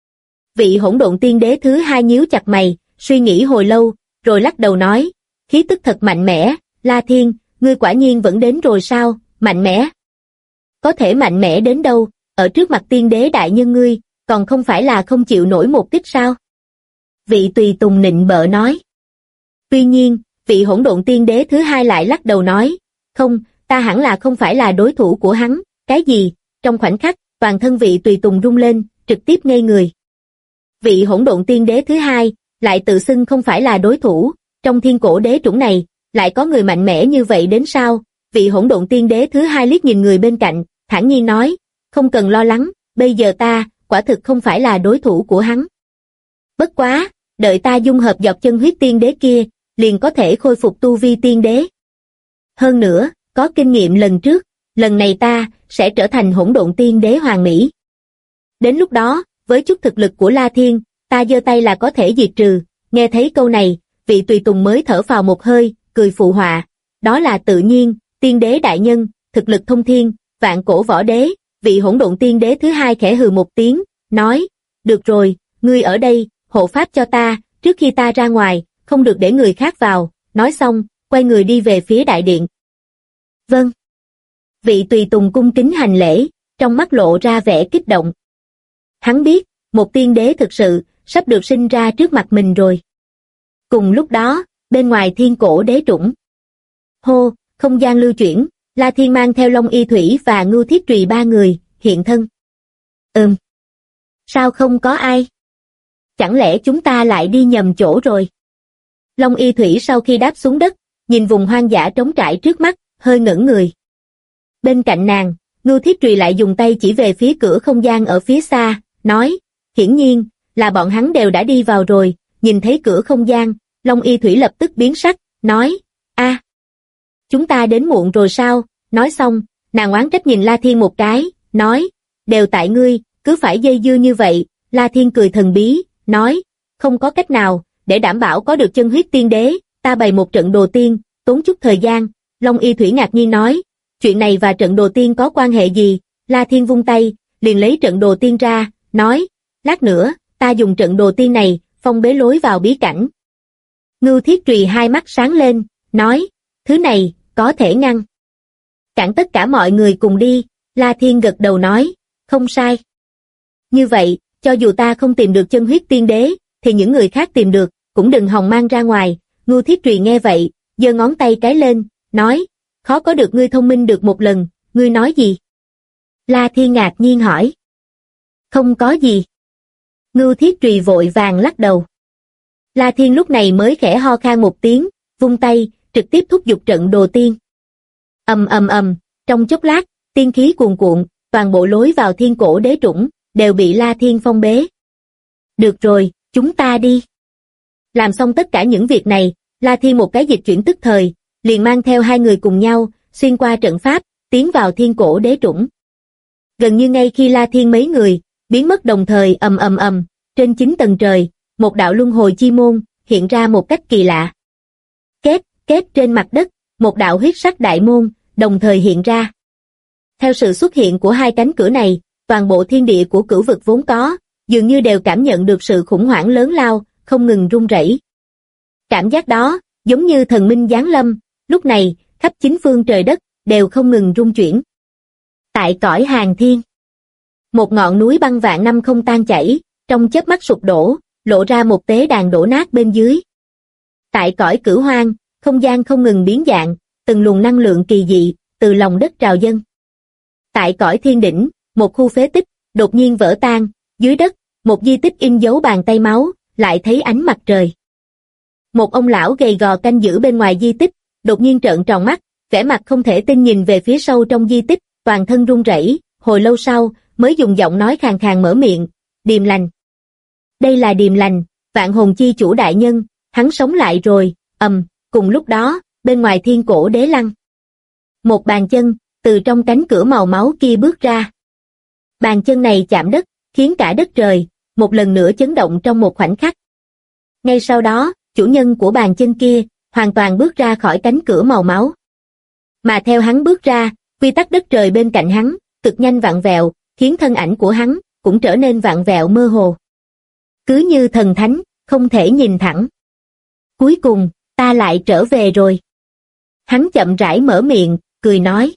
Vị hỗn độn tiên đế thứ hai nhíu chặt mày, suy nghĩ hồi lâu, rồi lắc đầu nói, khí tức thật mạnh mẽ. La Thiên, ngươi quả nhiên vẫn đến rồi sao? Mạnh mẽ? Có thể mạnh mẽ đến đâu? Ở trước mặt tiên đế đại nhân ngươi, còn không phải là không chịu nổi một kích sao? Vị tùy tùng nịnh bợ nói. Tuy nhiên, vị hỗn độn tiên đế thứ hai lại lắc đầu nói, không, ta hẳn là không phải là đối thủ của hắn. Cái gì? Trong khoảnh khắc, toàn thân vị tùy tùng rung lên, trực tiếp ngây người. Vị hỗn độn tiên đế thứ hai, lại tự xưng không phải là đối thủ, trong thiên cổ đế trũng này, lại có người mạnh mẽ như vậy đến sao? Vị hỗn độn tiên đế thứ hai liếc nhìn người bên cạnh, thản nhiên nói, không cần lo lắng, bây giờ ta, quả thực không phải là đối thủ của hắn. Bất quá, đợi ta dung hợp giọt chân huyết tiên đế kia, liền có thể khôi phục tu vi tiên đế. Hơn nữa, có kinh nghiệm lần trước, lần này ta, sẽ trở thành hỗn độn tiên đế hoàn mỹ. Đến lúc đó, với chút thực lực của La Thiên, ta giơ tay là có thể diệt trừ. Nghe thấy câu này, vị tùy tùng mới thở phào một hơi, cười phụ họa. Đó là tự nhiên, tiên đế đại nhân, thực lực thông thiên, vạn cổ võ đế. Vị hỗn độn tiên đế thứ hai khẽ hừ một tiếng, nói, được rồi, ngươi ở đây, hộ pháp cho ta, trước khi ta ra ngoài, không được để người khác vào. Nói xong, quay người đi về phía đại điện. Vâng. Vị tùy tùng cung kính hành lễ, trong mắt lộ ra vẻ kích động. Hắn biết, một tiên đế thực sự, sắp được sinh ra trước mặt mình rồi. Cùng lúc đó, bên ngoài thiên cổ đế trũng. Hô, không gian lưu chuyển, La Thiên mang theo Long Y Thủy và Ngưu Thiết Trùy ba người, hiện thân. Sao không có ai? Chẳng lẽ chúng ta lại đi nhầm chỗ rồi? Long Y Thủy sau khi đáp xuống đất, nhìn vùng hoang dã trống trải trước mắt, hơi ngẩn người. Bên cạnh nàng, Ngưu Thiết Trùy lại dùng tay chỉ về phía cửa không gian ở phía xa, nói, hiển nhiên, là bọn hắn đều đã đi vào rồi. Nhìn thấy cửa không gian, Long Y Thủy lập tức biến sắc, nói, chúng ta đến muộn rồi sao? Nói xong, nàng oán trách nhìn La Thiên một cái, nói, đều tại ngươi, cứ phải dây dưa như vậy. La Thiên cười thần bí, nói, không có cách nào, để đảm bảo có được chân huyết tiên đế, ta bày một trận đồ tiên, tốn chút thời gian. Long Y Thủy ngạc nhiên nói, chuyện này và trận đồ tiên có quan hệ gì? La Thiên vung tay, liền lấy trận đồ tiên ra, nói, lát nữa, ta dùng trận đồ tiên này, phong bế lối vào bí cảnh. Ngưu Thiết Trùy hai mắt sáng lên, nói, thứ này, có thể ngăn cản tất cả mọi người cùng đi. La Thiên gật đầu nói, không sai. Như vậy, cho dù ta không tìm được chân huyết tiên đế, thì những người khác tìm được, cũng đừng hòng mang ra ngoài. Ngưu Thiết Trùy nghe vậy, giơ ngón tay cái lên, nói, khó có được ngươi thông minh được một lần, ngươi nói gì? La Thiên ngạc nhiên hỏi. Không có gì. Ngưu Thiết Trùy vội vàng lắc đầu. La Thiên lúc này mới khẽ ho khan một tiếng, vung tay, trực tiếp thúc giục trận đồ tiên. Trong chốc lát, tiên khí cuồn cuộn, toàn bộ lối vào thiên cổ đế trũng, đều bị La Thiên phong bế. Được rồi, chúng ta đi. Làm xong tất cả những việc này, La Thiên một cái dịch chuyển tức thời, liền mang theo hai người cùng nhau, xuyên qua trận pháp, tiến vào thiên cổ đế trũng. Gần như ngay khi La Thiên mấy người, biến mất đồng thời trên 9 tầng trời, một đạo luân hồi chi môn, hiện ra một cách kỳ lạ. Kết trên mặt đất, một đạo huyết sắc đại môn, đồng thời hiện ra. Theo sự xuất hiện của hai cánh cửa này, toàn bộ thiên địa của cửu vực vốn có, dường như đều cảm nhận được sự khủng hoảng lớn lao, không ngừng rung rẩy. Cảm giác đó, giống như thần minh giáng lâm, lúc này, khắp chín phương trời đất, đều không ngừng rung chuyển. Tại cõi Hàn Thiên, một ngọn núi băng vạn năm không tan chảy, trong chớp mắt sụp đổ, lộ ra một tế đàn đổ nát bên dưới. Tại cõi Cửu Hoang, không gian không ngừng biến dạng, từng luồng năng lượng kỳ dị, từ lòng đất trào dâng. Tại cõi Thiên Đỉnh, một khu phế tích, đột nhiên vỡ tan, dưới đất, một di tích in dấu bàn tay máu, lại thấy ánh mặt trời. Một ông lão gầy gò canh giữ bên ngoài di tích, đột nhiên trợn tròn mắt, vẻ mặt không thể tin nhìn về phía sâu trong di tích, toàn thân run rẩy, hồi lâu sau, mới dùng giọng nói khàn khàn mở miệng, Điềm Lành. Đây là Điềm Lành, Vạn Hồn Chi Chủ đại nhân, hắn sống lại rồi. Cùng lúc đó, bên ngoài thiên cổ đế lăng, một bàn chân, từ trong cánh cửa màu máu kia bước ra. Bàn chân này chạm đất, khiến cả đất trời, một lần nữa chấn động trong một khoảnh khắc. Ngay sau đó, chủ nhân của bàn chân kia, hoàn toàn bước ra khỏi cánh cửa màu máu. Mà theo hắn bước ra, quy tắc đất trời bên cạnh hắn, cực nhanh vặn vẹo, khiến thân ảnh của hắn, cũng trở nên vặn vẹo mơ hồ. Cứ như thần thánh, không thể nhìn thẳng. Cuối cùng, ta lại trở về rồi. Hắn chậm rãi mở miệng, cười nói.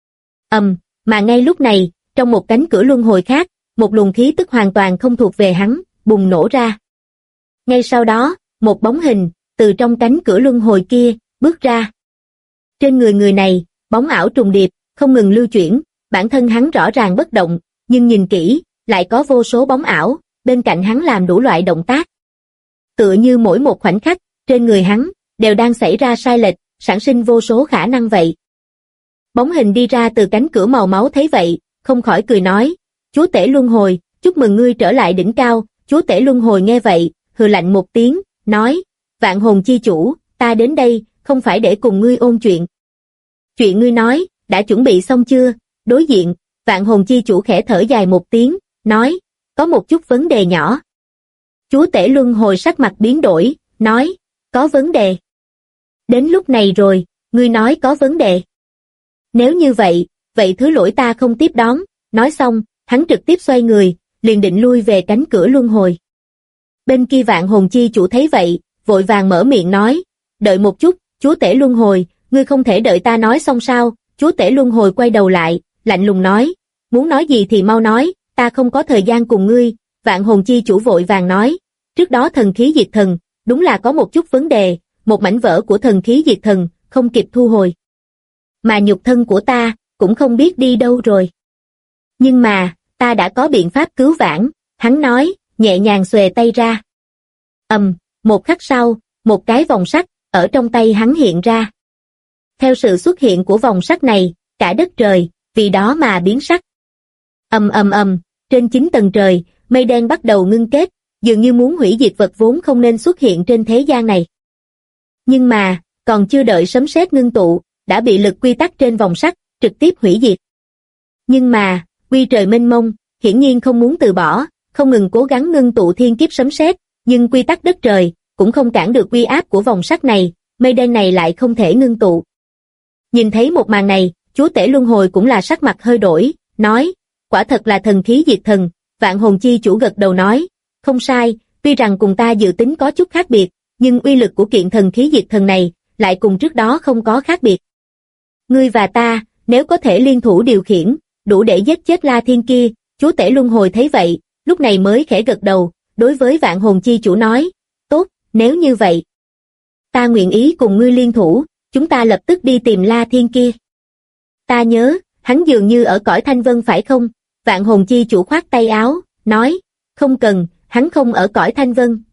Mà ngay lúc này, trong một cánh cửa luân hồi khác, một luồng khí tức hoàn toàn không thuộc về hắn, bùng nổ ra. Ngay sau đó, một bóng hình, từ trong cánh cửa luân hồi kia, bước ra. Trên người này, bóng ảo trùng điệp, không ngừng lưu chuyển, bản thân hắn rõ ràng bất động, nhưng nhìn kỹ, lại có vô số bóng ảo, bên cạnh hắn làm đủ loại động tác. Tựa như mỗi một khoảnh khắc, trên người hắn, đều đang xảy ra sai lệch, sản sinh vô số khả năng vậy. Bóng hình đi ra từ cánh cửa màu máu thấy vậy, không khỏi cười nói, chúa tể luân hồi, chúc mừng ngươi trở lại đỉnh cao. Chúa tể luân hồi nghe vậy, hừ lạnh một tiếng, nói, Vạn Hồn Chi Chủ, ta đến đây, không phải để cùng ngươi ôn chuyện. Chuyện ngươi nói, đã chuẩn bị xong chưa? Đối diện, Vạn Hồn Chi Chủ khẽ thở dài một tiếng, nói, có một chút vấn đề nhỏ. Chúa tể luân hồi sắc mặt biến đổi, nói, có vấn đề. Đến lúc này rồi, ngươi nói có vấn đề. Nếu như vậy, thứ lỗi ta không tiếp đón. Nói xong, hắn trực tiếp xoay người, liền định lui về cánh cửa luân hồi. Bên kia Vạn Hồn Chi Chủ thấy vậy, vội vàng mở miệng nói, đợi một chút, chúa tể luân hồi, ngươi không thể đợi ta nói xong sao? Chúa tể luân hồi quay đầu lại, lạnh lùng nói, muốn nói gì thì mau nói, ta không có thời gian cùng ngươi. Vạn hồn chi chủ vội vàng nói, trước đó thần khí diệt thần, đúng là có một chút vấn đề, một mảnh vỡ của thần khí diệt thần, không kịp thu hồi. Mà nhục thân của ta, cũng không biết đi đâu rồi. Nhưng mà, ta đã có biện pháp cứu vãn, hắn nói, nhẹ nhàng xuề tay ra. Một khắc sau, một cái vòng sắt, ở trong tay hắn hiện ra. Theo sự xuất hiện của vòng sắt này, cả đất trời, vì đó mà biến sắc. Trên 9 tầng trời, mây đen bắt đầu ngưng kết, dường như muốn hủy diệt vật vốn không nên xuất hiện trên thế gian này. Nhưng mà, còn chưa đợi sấm sét ngưng tụ, đã bị lực quy tắc trên vòng sắt, trực tiếp hủy diệt. Nhưng mà, uy trời mênh mông, hiển nhiên không muốn từ bỏ, không ngừng cố gắng ngưng tụ thiên kiếp sấm sét, nhưng quy tắc đất trời, cũng không cản được uy áp của vòng sắt này, mây đen này lại không thể ngưng tụ. Nhìn thấy một màn này, chúa tể luân hồi cũng là sắc mặt hơi đổi, nói, quả thật là thần khí diệt thần. Vạn hồn chi chủ gật đầu nói, không sai, tuy rằng cùng ta dự tính có chút khác biệt, nhưng uy lực của kiện thần khí diệt thần này, lại cùng trước đó không có khác biệt. Ngươi và ta, nếu có thể liên thủ điều khiển, đủ để giết chết La Thiên kia, chúa tể luân hồi thấy vậy, lúc này mới khẽ gật đầu, đối với vạn hồn chi chủ nói, tốt, nếu như vậy. Ta nguyện ý cùng ngươi liên thủ, chúng ta lập tức đi tìm La Thiên kia. Ta nhớ, hắn dường như ở cõi Thanh Vân phải không? Vạn hồn chi chủ khoát tay áo, nói, không cần, hắn không ở cõi Thanh Vân,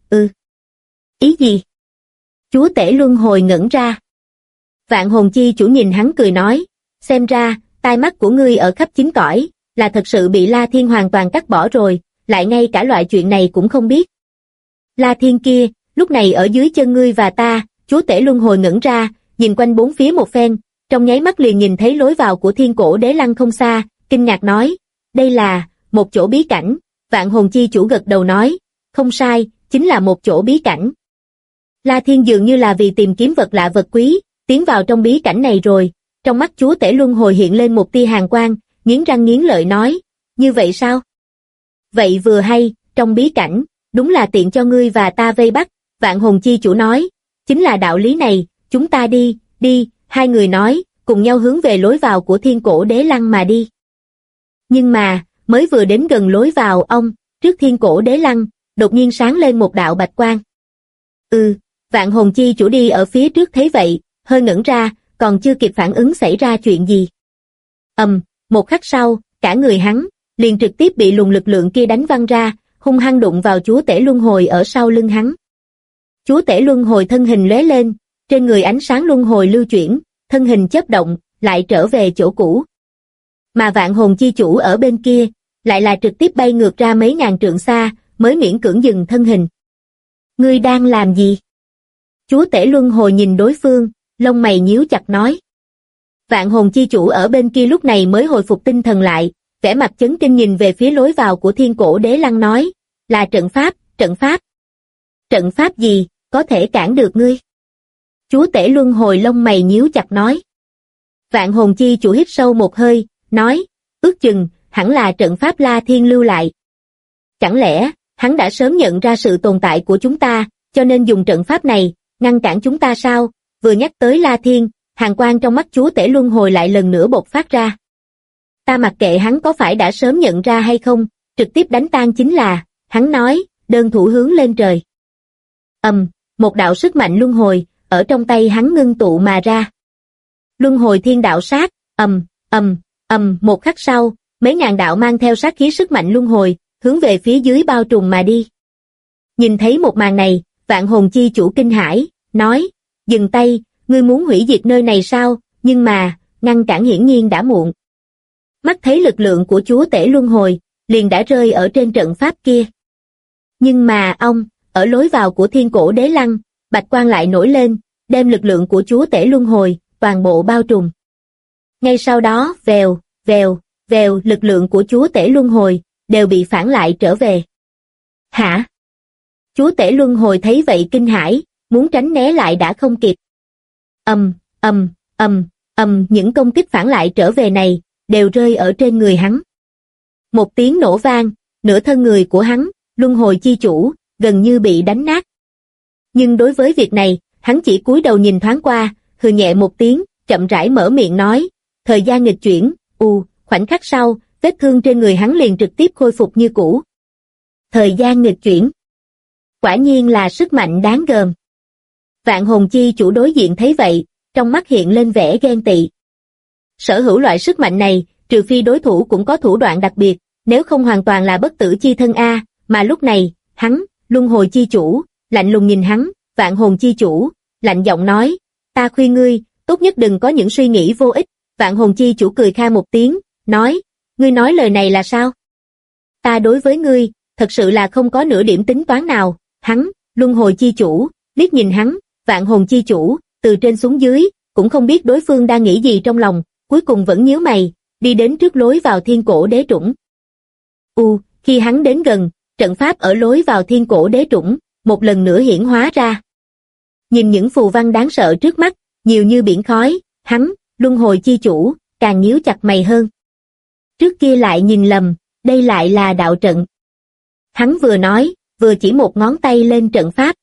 Ý gì? Chúa tể luân hồi ngẩn ra. Vạn hồn chi chủ nhìn hắn cười nói, xem ra, tai mắt của ngươi ở khắp 9 cõi, là thật sự bị La Thiên hoàn toàn cắt bỏ rồi, lại ngay cả loại chuyện này cũng không biết. La Thiên kia, lúc này ở dưới chân ngươi và ta, chúa tể luân hồi ngẩn ra, nhìn quanh bốn phía một phen, trong nháy mắt liền nhìn thấy lối vào của Thiên Cổ Đế Lăng không xa, kinh ngạc nói, đây là một chỗ bí cảnh. Vạn hồn chi chủ gật đầu nói, không sai, chính là một chỗ bí cảnh. La Thiên dường như là vì tìm kiếm vật lạ vật quý, tiến vào trong bí cảnh này rồi. Trong mắt chúa tể luân hồi hiện lên một tia hàn quang, nghiến răng nghiến lợi nói, như vậy sao? Vậy vừa hay, trong bí cảnh, đúng là tiện cho ngươi và ta vây bắt. Vạn hồn chi chủ nói, chính là đạo lý này, chúng ta đi, hai người nói, cùng nhau hướng về lối vào của Thiên Cổ Đế Lăng mà đi. Nhưng mà, mới vừa đến gần lối vào trước Thiên Cổ Đế Lăng, đột nhiên sáng lên một đạo bạch quang. Vạn hồn chi chủ đi ở phía trước thấy vậy, hơi ngẩn ra, còn chưa kịp phản ứng xảy ra chuyện gì. Một khắc sau, cả người hắn, liền trực tiếp bị luồng lực lượng kia đánh văng ra, hung hăng đụng vào chúa tể luân hồi ở sau lưng hắn. Chúa tể luân hồi thân hình lóe lên, trên người ánh sáng luân hồi lưu chuyển, thân hình chớp động, lại trở về chỗ cũ. Mà vạn hồn chi chủ ở bên kia, lại là trực tiếp bay ngược ra mấy ngàn trượng xa, mới miễn cưỡng dừng thân hình. Ngươi đang làm gì? Chúa tể luân hồi nhìn đối phương, lông mày nhíu chặt nói. Vạn hồn chi chủ ở bên kia lúc này mới hồi phục tinh thần lại, vẻ mặt chấn kinh nhìn về phía lối vào của Thiên Cổ Đế Lăng nói, là trận pháp. Trận pháp gì, có thể cản được ngươi? Chúa tể luân hồi lông mày nhíu chặt nói. Vạn hồn chi chủ hít sâu một hơi, nói, ước chừng, hẳn là trận pháp La Thiên lưu lại. Chẳng lẽ, hắn đã sớm nhận ra sự tồn tại của chúng ta, cho nên dùng trận pháp này, ngăn cản chúng ta sao? Vừa nhắc tới La Thiên, hàn quang trong mắt chúa tể luân hồi lại lần nữa bộc phát ra. Ta mặc kệ hắn có phải đã sớm nhận ra hay không, trực tiếp đánh tan chính là, hắn nói, đơn thủ hướng lên trời. Một đạo sức mạnh luân hồi, ở trong tay hắn ngưng tụ mà ra. Luân hồi thiên đạo sát, một khắc sau, mấy ngàn đạo mang theo sát khí sức mạnh luân hồi, hướng về phía dưới bao trùm mà đi. Nhìn thấy một màn này, vạn hồn chi chủ kinh hãi, nói, dừng tay, ngươi muốn hủy diệt nơi này sao? Nhưng mà, ngăn cản hiển nhiên đã muộn. Mắt thấy lực lượng của chúa tể luân hồi, liền đã rơi ở trên trận pháp kia. Nhưng mà ở lối vào của Thiên Cổ Đế Lăng, bạch quang lại nổi lên, đem lực lượng của chúa tể luân hồi, toàn bộ bao trùm. Ngay sau đó, vèo, lực lượng của chúa tể luân hồi, đều bị phản lại trở về. Hả? Chúa tể luân hồi thấy vậy kinh hãi, muốn tránh né lại đã không kịp. Những công kích phản lại trở về này, đều rơi ở trên người hắn. Một tiếng nổ vang, nửa thân người của hắn, luân hồi chi chủ, gần như bị đánh nát. Nhưng đối với việc này, hắn chỉ cúi đầu nhìn thoáng qua, hừ nhẹ một tiếng, chậm rãi mở miệng nói, thời gian nghịch chuyển, khoảnh khắc sau, vết thương trên người hắn liền trực tiếp khôi phục như cũ. thời gian nghịch chuyển. Quả nhiên là sức mạnh đáng gờm. Vạn hồn chi chủ đối diện thấy vậy, trong mắt hiện lên vẻ ghen tị. Sở hữu loại sức mạnh này, trừ phi đối thủ cũng có thủ đoạn đặc biệt, nếu không hoàn toàn là bất tử chi thân a, mà lúc này, hắn, luân hồi chi chủ, lạnh lùng nhìn hắn, vạn hồn chi chủ, lạnh giọng nói, ta khuyên ngươi, tốt nhất đừng có những suy nghĩ vô ích. Vạn hồn chi chủ cười kha một tiếng, nói, ngươi nói lời này là sao? Ta đối với ngươi, thật sự là không có nửa điểm tính toán nào. Hắn, luân hồi chi chủ, liếc nhìn hắn, vạn hồn chi chủ, từ trên xuống dưới, cũng không biết đối phương đang nghĩ gì trong lòng, cuối cùng vẫn nhíu mày, đi đến trước lối vào thiên cổ đế trũng. Khi hắn đến gần, trận pháp ở lối vào thiên cổ đế trũng, một lần nữa hiển hóa ra. Nhìn những phù văn đáng sợ trước mắt, nhiều như biển khói, hắn, luân hồi chi chủ, càng nhíu chặt mày hơn. Trước kia lại nhìn lầm, đây lại là đạo trận. Hắn vừa nói, vừa chỉ một ngón tay lên trận pháp.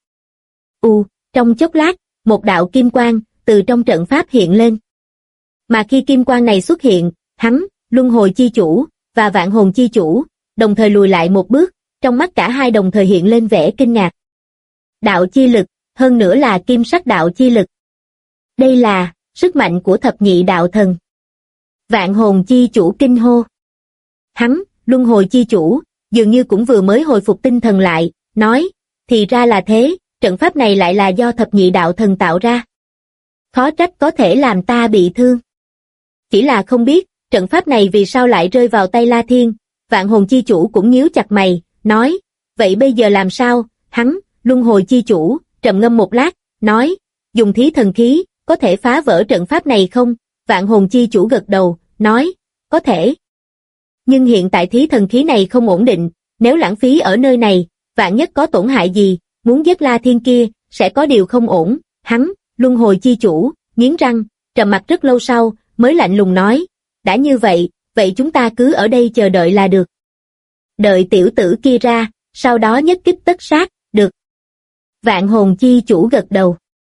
Trong chốc lát, một đạo kim quang, từ trong trận pháp hiện lên. Mà khi kim quang này xuất hiện, hắn, luân hồi chi chủ, và vạn hồn chi chủ, đồng thời lùi lại một bước, trong mắt cả hai đồng thời hiện lên vẻ kinh ngạc. Đạo chi lực, hơn nữa là kim sắc đạo chi lực. Đây là sức mạnh của thập nhị đạo thần. Vạn hồn chi chủ kinh hô. Hắn, luân hồi chi chủ, dường như cũng vừa mới hồi phục tinh thần lại, nói, thì ra là thế, trận pháp này lại là do thập nhị đạo thần tạo ra. Khó trách có thể làm ta bị thương. Chỉ là không biết, trận pháp này vì sao lại rơi vào tay La Thiên. Vạn hồn chi chủ cũng nhíu chặt mày, nói, vậy bây giờ làm sao? Hắn, luân hồi chi chủ, trầm ngâm một lát, nói, dùng thí thần khí, có thể phá vỡ trận pháp này không? Vạn hồn chi chủ gật đầu, nói, có thể. Nhưng hiện tại thí thần khí này không ổn định, nếu lãng phí ở nơi này, vạn nhất có tổn hại gì, muốn giết La Thiên kia, sẽ có điều không ổn. Hắn, luân hồi chi chủ, nghiến răng, trầm mặt rất lâu sau, mới lạnh lùng nói, đã như vậy, vậy chúng ta cứ ở đây chờ đợi là được. Đợi tiểu tử kia ra, sau đó nhất kích tất sát, được. Vạn hồn chi chủ gật đầu.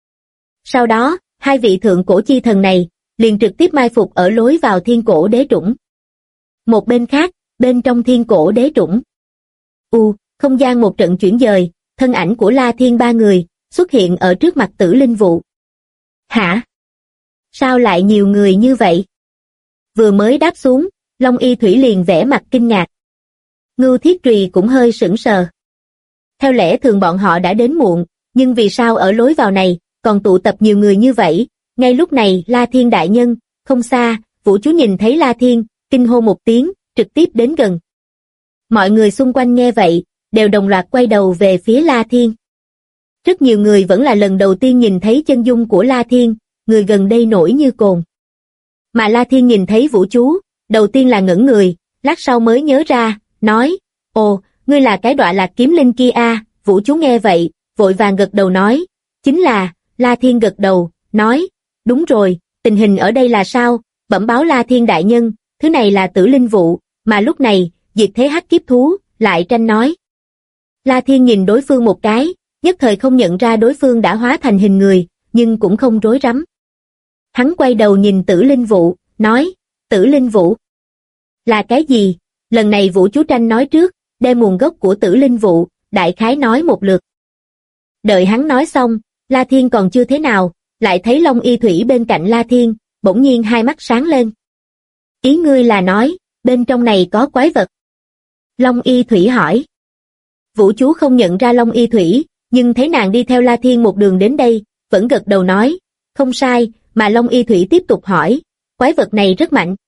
Sau đó, hai vị thượng cổ chi thần này, liền trực tiếp mai phục ở lối vào thiên cổ đế trũng. Một bên khác, bên trong thiên cổ đế trũng. Không gian một trận chuyển dời, thân ảnh của La Thiên ba người, xuất hiện ở trước mặt Tử Linh Vụ. Hả? Sao lại nhiều người như vậy? Vừa mới đáp xuống, Long Y Thủy liền vẽ mặt kinh ngạc. Ngưu Thiết Trùy cũng hơi sững sờ. Theo lẽ thường bọn họ đã đến muộn, nhưng vì sao ở lối vào này, còn tụ tập nhiều người như vậy? Ngay lúc này La Thiên đại nhân, không xa, Vũ Chú nhìn thấy La Thiên, kinh hô một tiếng, trực tiếp đến gần. Mọi người xung quanh nghe vậy, đều đồng loạt quay đầu về phía La Thiên. Rất nhiều người vẫn là lần đầu tiên nhìn thấy chân dung của La Thiên, người gần đây nổi như cồn. Mà La Thiên nhìn thấy Vũ Chú, đầu tiên là ngẩn người, lát sau mới nhớ ra, nói, ồ, ngươi là cái đọa lạc kiếm linh kia à? Vũ Chú nghe vậy, vội vàng gật đầu nói, chính là. La Thiên gật đầu, nói, đúng rồi, tình hình ở đây là sao? Bẩm báo La Thiên đại nhân, thứ này là Tử Linh Vụ, mà lúc này, Diệt Thế Hắc Kiếp Thú, lại tranh nói. La Thiên nhìn đối phương một cái, nhất thời không nhận ra đối phương đã hóa thành hình người, nhưng cũng không rối rắm. Hắn quay đầu nhìn Tử Linh Vụ, nói, Tử Linh Vụ là cái gì? Lần này Vũ Chú tranh nói trước, đem nguồn gốc của Tử Linh Vụ, đại khái nói một lượt. Đợi hắn nói xong, La Thiên còn chưa thế nào, lại thấy Long Y Thủy bên cạnh La Thiên, bỗng nhiên hai mắt sáng lên. Ý ngươi là nói, bên trong này có quái vật? Long Y Thủy hỏi. Vũ Chú không nhận ra Long Y Thủy, nhưng thấy nàng đi theo La Thiên một đường đến đây, vẫn gật đầu nói, không sai, mà Long Y Thủy tiếp tục hỏi, quái vật này rất mạnh.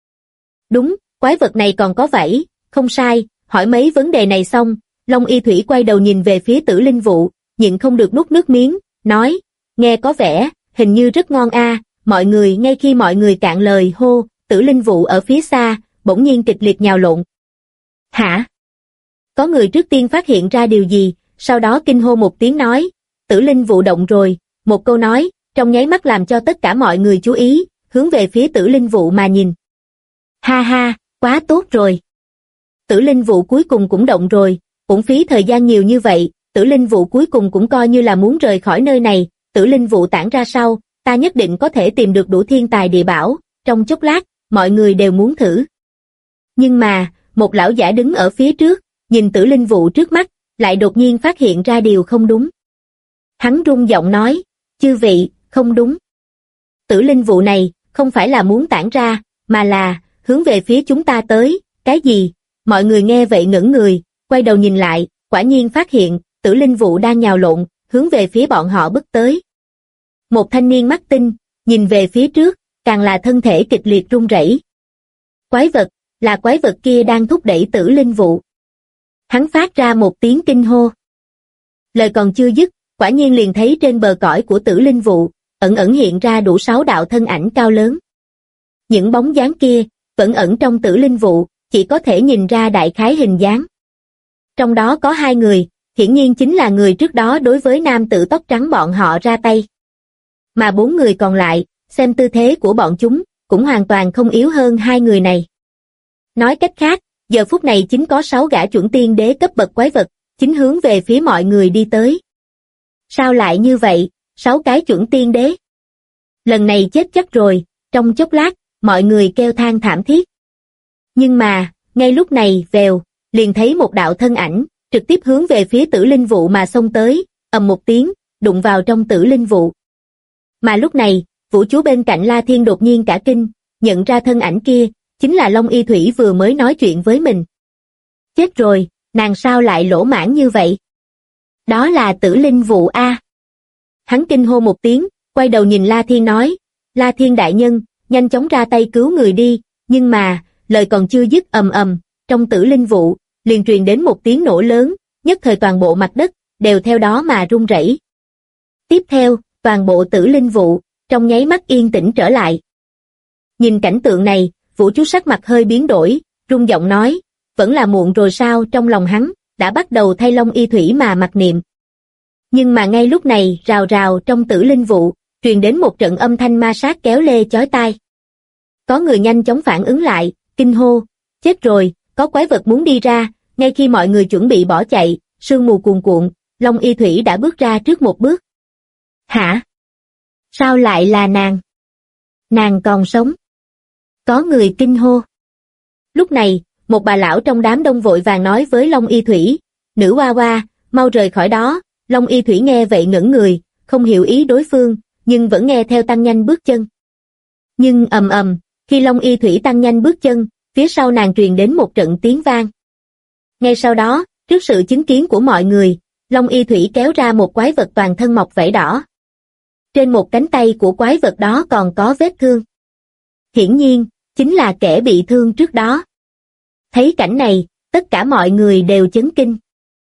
Đúng, quái vật này còn có vảy, không sai, hỏi mấy vấn đề này xong, Long Y Thủy quay đầu nhìn về phía Tử Linh Vụ, nhịn không được nuốt nước miếng, nói, nghe có vẻ, hình như rất ngon a. Mọi người ngay khi mọi người cạn lời hô, Tử Linh Vụ ở phía xa, bỗng nhiên kịch liệt nhào lộn. Hả? Có người trước tiên phát hiện ra điều gì, sau đó kinh hô một tiếng nói, Tử Linh Vụ động rồi, một câu nói, trong nháy mắt làm cho tất cả mọi người chú ý, hướng về phía Tử Linh Vụ mà nhìn. Ha ha, quá tốt rồi. Tử Linh Vụ cuối cùng cũng động rồi, uổng phí thời gian nhiều như vậy, Tử Linh Vụ cuối cùng cũng coi như là muốn rời khỏi nơi này, Tử Linh Vụ tản ra sau, ta nhất định có thể tìm được đủ thiên tài địa bảo, trong chốc lát, mọi người đều muốn thử. Nhưng mà, một lão giả đứng ở phía trước, nhìn tử linh vụ trước mắt, lại đột nhiên phát hiện ra điều không đúng. Hắn run giọng nói, chư vị, không đúng. Tử linh vụ này, không phải là muốn tản ra, mà là, hướng về phía chúng ta tới, cái gì? Mọi người nghe vậy ngẩn người, quay đầu nhìn lại, quả nhiên phát hiện, tử linh vụ đang nhào lộn, hướng về phía bọn họ bước tới. Một thanh niên mắt tinh, nhìn về phía trước, càng là thân thể kịch liệt run rẩy. Quái vật, là quái vật kia đang thúc đẩy tử linh vụ. Hắn phát ra một tiếng kinh hô. Lời còn chưa dứt, quả nhiên liền thấy trên bờ cõi của tử linh vụ, ẩn ẩn hiện ra đủ 6 đạo thân ảnh cao lớn. Những bóng dáng kia, vẫn ẩn trong tử linh vụ, chỉ có thể nhìn ra đại khái hình dáng. Trong đó có 2 người, hiển nhiên chính là người trước đó đối với nam tử tóc trắng bọn họ ra tay. Mà 4 người còn lại, xem tư thế của bọn chúng, cũng hoàn toàn không yếu hơn 2 người này. Nói cách khác, giờ phút này chính có 6 gã chuẩn tiên đế cấp bậc quái vật, chính hướng về phía mọi người đi tới. Sao lại như vậy, 6 cái chuẩn tiên đế? Lần này chết chắc rồi, trong chốc lát, mọi người kêu than thảm thiết. Nhưng mà, ngay lúc này, vèo, liền thấy một đạo thân ảnh, trực tiếp hướng về phía tử linh vụ mà xông tới, ầm một tiếng, đụng vào trong tử linh vụ. Mà lúc này, vũ chúa bên cạnh La Thiên đột nhiên cả kinh, nhận ra thân ảnh kia, chính là Long Y Thủy vừa mới nói chuyện với mình. Chết rồi, nàng sao lại lỗ mãng như vậy? Đó là tử linh vụ A. Hắn kinh hô một tiếng, quay đầu nhìn La Thiên nói, La Thiên đại nhân, nhanh chóng ra tay cứu người đi, nhưng mà, lời còn chưa dứt ầm ầm, trong tử linh vụ, liền truyền đến một tiếng nổ lớn, nhất thời toàn bộ mặt đất, đều theo đó mà rung rẩy. Tiếp theo, toàn bộ tử linh vụ, trong nháy mắt yên tĩnh trở lại. Nhìn cảnh tượng này, vũ chú sắc mặt hơi biến đổi, rung giọng nói, vẫn là muộn rồi sao? Trong lòng hắn, đã bắt đầu thay Long Y Thủy mà mặc niệm. Nhưng mà ngay lúc này, rào rào trong tử linh vụ, truyền đến một trận âm thanh ma sát kéo lê chói tai. Có người nhanh chóng phản ứng lại, kinh hô, chết rồi, có quái vật muốn đi ra, ngay khi mọi người chuẩn bị bỏ chạy, sương mù cuồn cuộn, Long Y Thủy đã bước ra trước một bước. Hả? Sao lại là nàng? Nàng còn sống? Có người kinh hô. Lúc này, một bà lão trong đám đông vội vàng nói với Long Y Thủy, nữ oa oa, mau rời khỏi đó. Long Y Thủy nghe vậy ngẩn người, không hiểu ý đối phương, nhưng vẫn nghe theo tăng nhanh bước chân. Nhưng ầm ầm, khi Long Y Thủy tăng nhanh bước chân, phía sau nàng truyền đến một trận tiếng vang. Ngay sau đó, trước sự chứng kiến của mọi người, Long Y Thủy kéo ra một quái vật toàn thân mọc vảy đỏ. Trên một cánh tay của quái vật đó còn có vết thương. Hiển nhiên, chính là kẻ bị thương trước đó. Thấy cảnh này, tất cả mọi người đều chấn kinh.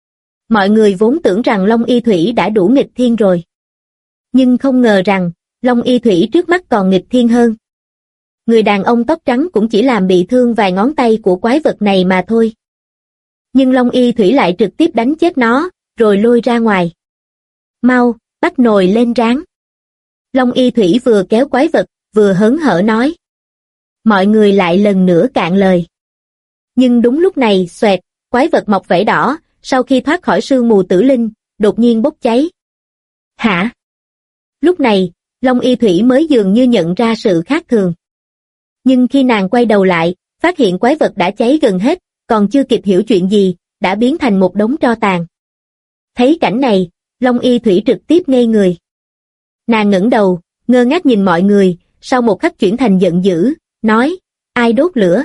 Mọi người vốn tưởng rằng Long Y Thủy đã đủ nghịch thiên rồi. Nhưng không ngờ rằng, Long Y Thủy trước mắt còn nghịch thiên hơn. Người đàn ông tóc trắng cũng chỉ làm bị thương vài ngón tay của quái vật này mà thôi. Nhưng Long Y Thủy lại trực tiếp đánh chết nó, rồi lôi ra ngoài. Mau, bắt nồi lên ráng. Long Y Thủy vừa kéo quái vật, vừa hớn hở nói. Mọi người lại lần nữa cạn lời. Nhưng đúng lúc này, xoẹt, quái vật mọc vảy đỏ, sau khi thoát khỏi sương mù tử linh, đột nhiên bốc cháy. Hả? Lúc này, Long Y Thủy mới dường như nhận ra sự khác thường. Nhưng khi nàng quay đầu lại, phát hiện quái vật đã cháy gần hết, còn chưa kịp hiểu chuyện gì, đã biến thành một đống tro tàn. Thấy cảnh này, Long Y Thủy trực tiếp ngây người. Nàng ngẩng đầu, ngơ ngác nhìn mọi người, sau một khắc chuyển thành giận dữ, nói, ai đốt lửa?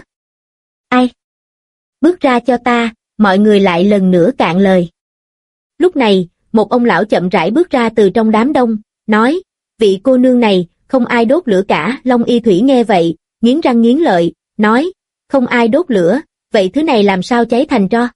Ai? Bước ra cho ta, mọi người lại lần nữa cạn lời. Lúc này, một ông lão chậm rãi bước ra từ trong đám đông, nói, vị cô nương này, không ai đốt lửa cả. Long Y Thủy nghe vậy, nghiến răng nghiến lợi, nói, không ai đốt lửa, vậy thứ này làm sao cháy thành tro?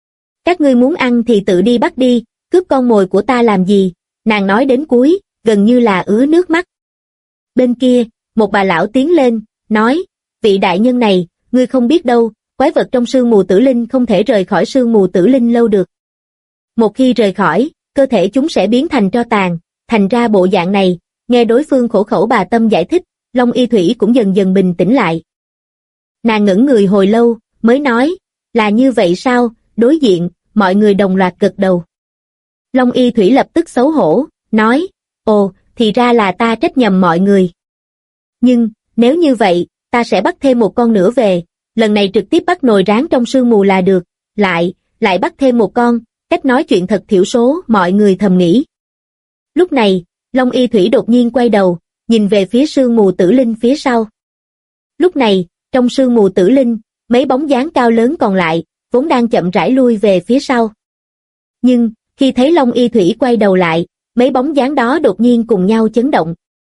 Các ngươi muốn ăn thì tự đi bắt đi, cướp con mồi của ta làm gì? Nàng nói đến cuối, gần như là ứa nước mắt. Bên kia, một bà lão tiến lên, nói, vị đại nhân này, ngươi không biết đâu, quái vật trong sương mù tử linh không thể rời khỏi sương mù tử linh lâu được. Một khi rời khỏi, cơ thể chúng sẽ biến thành tro tàn, thành ra bộ dạng này. Nghe đối phương khổ khẩu bà Tâm giải thích, Long Y Thủy cũng dần dần bình tĩnh lại. Nàng ngẩn người hồi lâu, mới nói, là như vậy sao? Đối diện, mọi người đồng loạt gật đầu. Long Y Thủy lập tức xấu hổ, nói, ồ, thì ra là ta trách nhầm mọi người. Nhưng, nếu như vậy, ta sẽ bắt thêm một con nữa về, lần này trực tiếp bắt nồi rán trong sương mù là được, lại, lại bắt thêm một con, cách nói chuyện thật thiểu số, mọi người thầm nghĩ. Lúc này, Long Y Thủy đột nhiên quay đầu, nhìn về phía sương mù tử linh phía sau. Lúc này, trong sương mù tử linh, mấy bóng dáng cao lớn còn lại, vốn đang chậm rãi lui về phía sau. Nhưng, khi thấy Long Y Thủy quay đầu lại, mấy bóng dáng đó đột nhiên cùng nhau chấn động.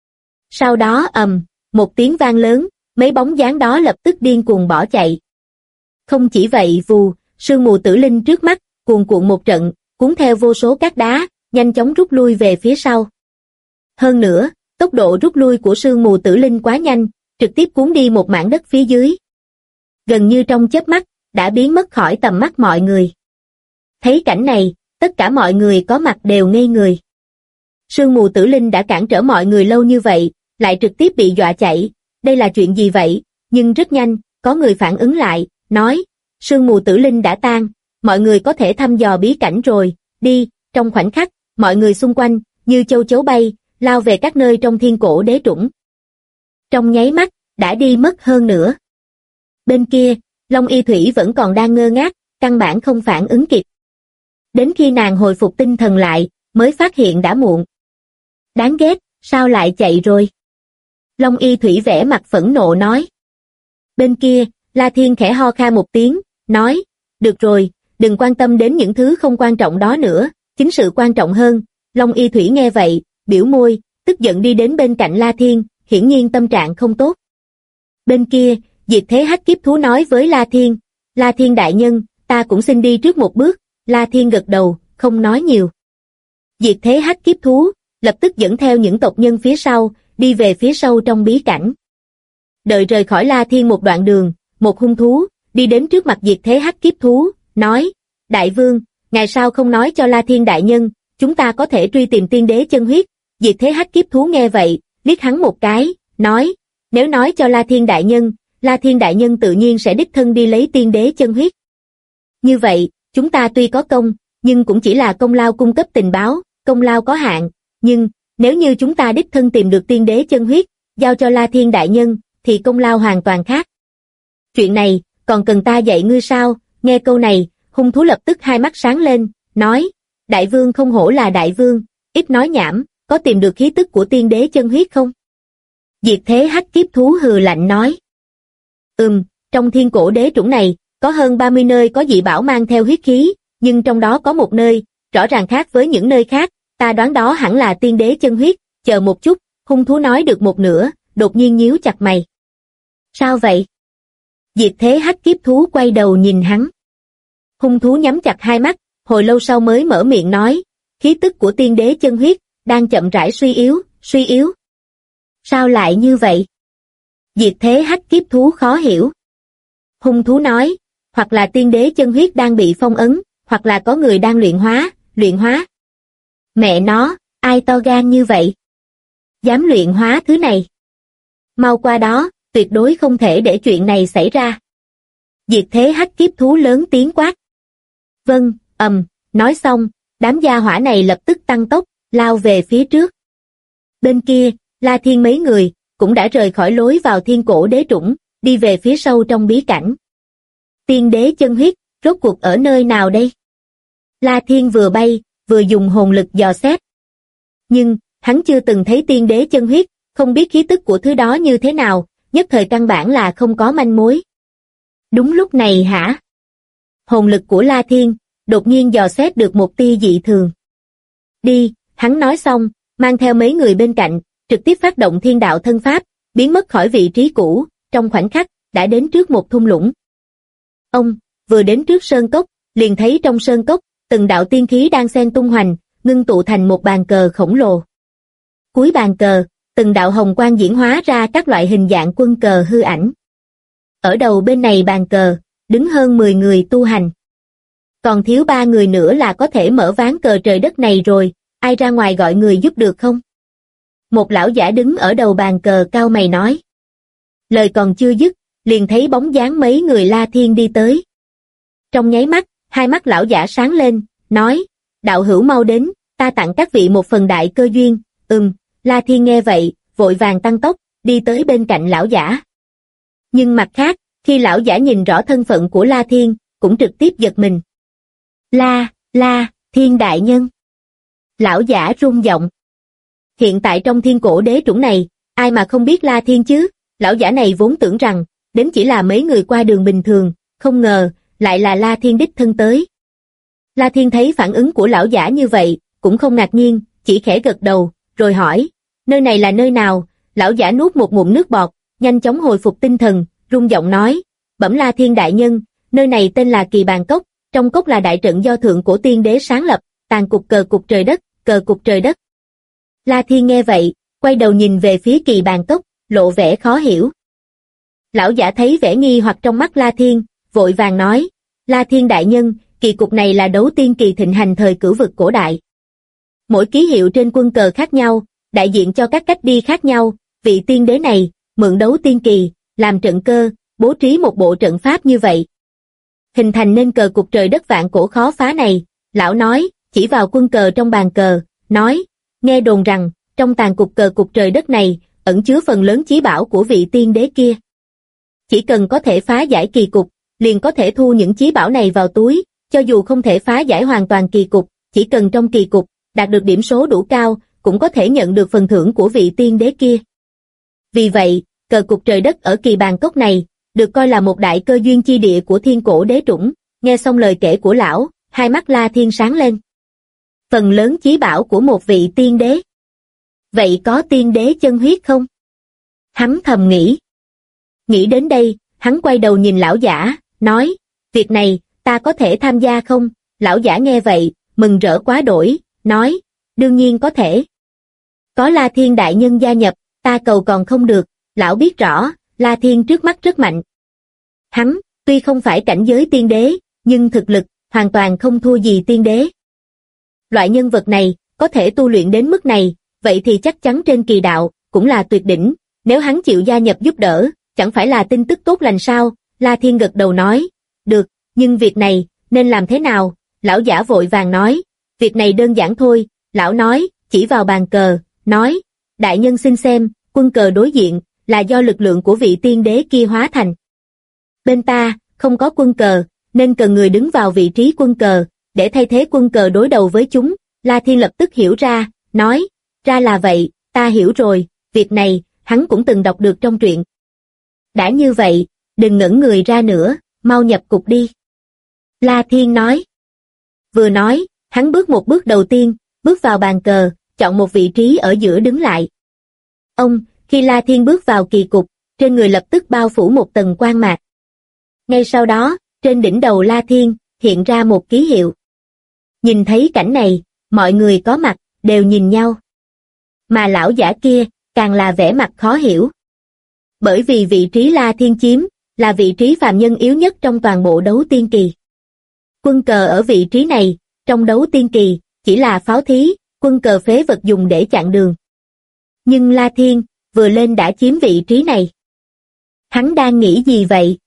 Sau đó một tiếng vang lớn, mấy bóng dáng đó lập tức điên cuồng bỏ chạy. Không chỉ vậy vù, sương mù tử linh trước mắt, cuồn cuộn một trận, cuốn theo vô số cát đá, nhanh chóng rút lui về phía sau. Hơn nữa, tốc độ rút lui của sương mù tử linh quá nhanh, trực tiếp cuốn đi một mảng đất phía dưới. Gần như trong chớp mắt, đã biến mất khỏi tầm mắt mọi người. Thấy cảnh này, tất cả mọi người có mặt đều ngây người. Sương mù tử linh đã cản trở mọi người lâu như vậy, lại trực tiếp bị dọa chạy, đây là chuyện gì vậy? Nhưng rất nhanh, có người phản ứng lại, nói, sương mù tử linh đã tan, mọi người có thể thăm dò bí cảnh rồi, đi. Trong khoảnh khắc, mọi người xung quanh, như châu chấu bay, lao về các nơi trong thiên cổ đế trũng. Trong nháy mắt, đã đi mất hơn nữa. Bên kia, Long Y Thủy vẫn còn đang ngơ ngác, căn bản không phản ứng kịp. Đến khi nàng hồi phục tinh thần lại, mới phát hiện đã muộn. Đáng ghét, sao lại chạy rồi? Long Y Thủy vẻ mặt phẫn nộ nói. Bên kia, La Thiên khẽ ho kha một tiếng, nói, được rồi, đừng quan tâm đến những thứ không quan trọng đó nữa, chính sự quan trọng hơn. Long Y Thủy nghe vậy, biểu môi, tức giận đi đến bên cạnh La Thiên, hiển nhiên tâm trạng không tốt. Bên kia, Diệt Thế Hắc Kiếp Thú nói với La Thiên đại nhân, ta cũng xin đi trước một bước. La Thiên gật đầu, không nói nhiều. Diệt Thế Hắc Kiếp Thú lập tức dẫn theo những tộc nhân phía sau, đi về phía sâu trong bí cảnh. Đợi rời khỏi La Thiên một đoạn đường, một hung thú đi đến trước mặt Diệt Thế Hắc Kiếp Thú, nói: Đại vương, ngài sao không nói cho La Thiên đại nhân, chúng ta có thể truy tìm tiên đế chân huyết. Diệt Thế Hắc Kiếp Thú nghe vậy, liếc hắn một cái, nói: Nếu nói cho La Thiên đại nhân tự nhiên sẽ đích thân đi lấy tiên đế chân huyết. Như vậy, chúng ta tuy có công, nhưng cũng chỉ là công lao cung cấp tình báo, công lao có hạn, nhưng nếu như chúng ta đích thân tìm được tiên đế chân huyết, giao cho La Thiên đại nhân, thì công lao hoàn toàn khác. Chuyện này, còn cần ta dạy ngươi sao? Nghe câu này, hung thú lập tức hai mắt sáng lên, nói: Đại vương không hổ là đại vương, ít nói nhảm, có tìm được khí tức của tiên đế chân huyết không? Diệt Thế Hắc Kiếp Thú hừ lạnh nói: Trong thiên cổ đế trũng này, có hơn 30 nơi có dị bảo mang theo huyết khí, nhưng trong đó có một nơi, rõ ràng khác với những nơi khác, ta đoán đó hẳn là tiên đế chân huyết. Chờ một chút, hung thú nói được một nửa, đột nhiên nhíu chặt mày. Sao vậy? Diệt Thế Hắc Kiếp Thú quay đầu nhìn hắn. Hung thú nhắm chặt hai mắt, hồi lâu sau mới mở miệng nói: Khí tức của tiên đế chân huyết đang chậm rãi suy yếu. Sao lại như vậy? Diệt Thế Hắc Kiếp Thú khó hiểu. Hung thú nói: Hoặc là tiên đế chân huyết đang bị phong ấn, hoặc là có người đang luyện hóa. Mẹ nó, ai to gan như vậy? Dám luyện hóa thứ này? Mau qua đó, tuyệt đối không thể để chuyện này xảy ra. Diệt Thế Hắc Kiếp Thú lớn tiếng quát. Vâng, nói xong, đám gia hỏa này lập tức tăng tốc, lao về phía trước. Bên kia, La Thiên mấy người, cũng đã rời khỏi lối vào thiên cổ đế trũng, đi về phía sâu trong bí cảnh. Tiên đế chân huyết, rốt cuộc ở nơi nào đây? La Thiên vừa bay, vừa dùng hồn lực dò xét. Nhưng, hắn chưa từng thấy tiên đế chân huyết, không biết khí tức của thứ đó như thế nào, nhất thời căn bản là không có manh mối. Đúng lúc này hả? Hồn lực của La Thiên, đột nhiên dò xét được một tia dị thường. Đi, hắn nói xong, mang theo mấy người bên cạnh, trực tiếp phát động thiên đạo thân pháp, biến mất khỏi vị trí cũ, trong khoảnh khắc, đã đến trước một thung lũng. Ông, vừa đến trước sơn cốc, liền thấy trong sơn cốc, từng đạo tiên khí đang xen tung hoành, ngưng tụ thành một bàn cờ khổng lồ. Cuối bàn cờ, từng đạo hồng quang diễn hóa ra các loại hình dạng quân cờ hư ảnh. Ở đầu bên này bàn cờ, đứng hơn 10 người tu hành. Còn thiếu 3 người nữa là có thể mở ván cờ trời đất này rồi, ai ra ngoài gọi người giúp được không? Một lão giả đứng ở đầu bàn cờ cao mày nói. Lời còn chưa dứt, liền thấy bóng dáng mấy người La Thiên đi tới. Trong nháy mắt, hai mắt lão giả sáng lên, nói: Đạo hữu mau đến, ta tặng các vị một phần đại cơ duyên. La Thiên nghe vậy, vội vàng tăng tốc, đi tới bên cạnh lão giả. Nhưng mặt khác, khi lão giả nhìn rõ thân phận của La Thiên, cũng trực tiếp giật mình. La Thiên đại nhân. Lão giả rung giọng. Hiện tại trong thiên cổ đế chủng này, ai mà không biết La Thiên chứ? Lão giả này vốn tưởng rằng, đến chỉ là mấy người qua đường bình thường, không ngờ, lại là La Thiên đích thân tới. La Thiên thấy phản ứng của lão giả như vậy, cũng không ngạc nhiên, chỉ khẽ gật đầu, rồi hỏi, nơi này là nơi nào? Lão giả nuốt một ngụm nước bọt, nhanh chóng hồi phục tinh thần, rung giọng nói, bẩm La Thiên đại nhân, nơi này tên là Kỳ Bàn Cốc, trong cốc là đại trận do thượng cổ tiên đế sáng lập, tàn cục cờ cục trời đất. La Thiên nghe vậy, quay đầu nhìn về phía Kỳ Bàn Cốc, lộ vẻ khó hiểu. Lão giả thấy vẻ nghi hoặc trong mắt La Thiên, vội vàng nói, La Thiên đại nhân, kỳ cục này là đấu tiên kỳ thịnh hành thời cửu vực cổ đại. Mỗi ký hiệu trên quân cờ khác nhau, đại diện cho các cách đi khác nhau, vị tiên đế này, mượn đấu tiên kỳ, làm trận cơ, bố trí một bộ trận pháp như vậy. Hình thành nên cờ cục trời đất vạn cổ khó phá này, lão nói, chỉ vào quân cờ trong bàn cờ, nói, nghe đồn rằng, trong tàn cục cờ cục trời đất này, ẩn chứa phần lớn chí bảo của vị tiên đế kia. Chỉ cần có thể phá giải kỳ cục, liền có thể thu những chí bảo này vào túi, cho dù không thể phá giải hoàn toàn kỳ cục, chỉ cần trong kỳ cục, đạt được điểm số đủ cao, cũng có thể nhận được phần thưởng của vị tiên đế kia. Vì vậy, cờ cục trời đất ở Kỳ Bàn Cốc này, được coi là một đại cơ duyên chi địa của thiên cổ đế chủng. Nghe xong lời kể của lão, hai mắt La Thiên sáng lên. Phần lớn chí bảo của một vị tiên đế. Vậy có tiên đế chân huyết không? Hắn thầm nghĩ. Nghĩ đến đây, hắn quay đầu nhìn lão giả, nói, việc này, ta có thể tham gia không? Lão giả nghe vậy, mừng rỡ quá đổi, nói, đương nhiên có thể. Có La Thiên đại nhân gia nhập, ta cầu còn không được, lão biết rõ, La Thiên trước mắt rất mạnh. Hắn, tuy không phải cảnh giới tiên đế, nhưng thực lực, hoàn toàn không thua gì tiên đế. Loại nhân vật này, có thể tu luyện đến mức này, vậy thì chắc chắn trên kỳ đạo, cũng là tuyệt đỉnh, nếu hắn chịu gia nhập giúp đỡ, chẳng phải là tin tức tốt lành sao? La Thiên gật đầu nói, được, nhưng việc này, nên làm thế nào? Lão giả vội vàng nói, việc này đơn giản thôi, lão nói, chỉ vào bàn cờ, nói, đại nhân xin xem, quân cờ đối diện, là do lực lượng của vị tiên đế kia hóa thành. Bên ta, không có quân cờ, nên cần người đứng vào vị trí quân cờ, để thay thế quân cờ đối đầu với chúng. La Thiên lập tức hiểu ra, nói, ra là vậy, ta hiểu rồi, việc này, hắn cũng từng đọc được trong truyện. Đã như vậy, đừng ngẩn người ra nữa, mau nhập cục đi. La Thiên nói. Vừa nói, hắn bước một bước đầu tiên, bước vào bàn cờ, chọn một vị trí ở giữa đứng lại. Khi La Thiên bước vào kỳ cục, trên người lập tức bao phủ một tầng quang mạc. Ngay sau đó, trên đỉnh đầu La Thiên, hiện ra một ký hiệu. Nhìn thấy cảnh này, mọi người có mặt, đều nhìn nhau. Mà lão giả kia, càng là vẻ mặt khó hiểu. Bởi vì vị trí La Thiên chiếm, là vị trí phàm nhân yếu nhất trong toàn bộ đấu tiên kỳ. Quân cờ ở vị trí này, trong đấu tiên kỳ, chỉ là pháo thí, quân cờ phế vật dùng để chặn đường. Nhưng La Thiên, vừa lên đã chiếm vị trí này. Hắn đang nghĩ gì vậy?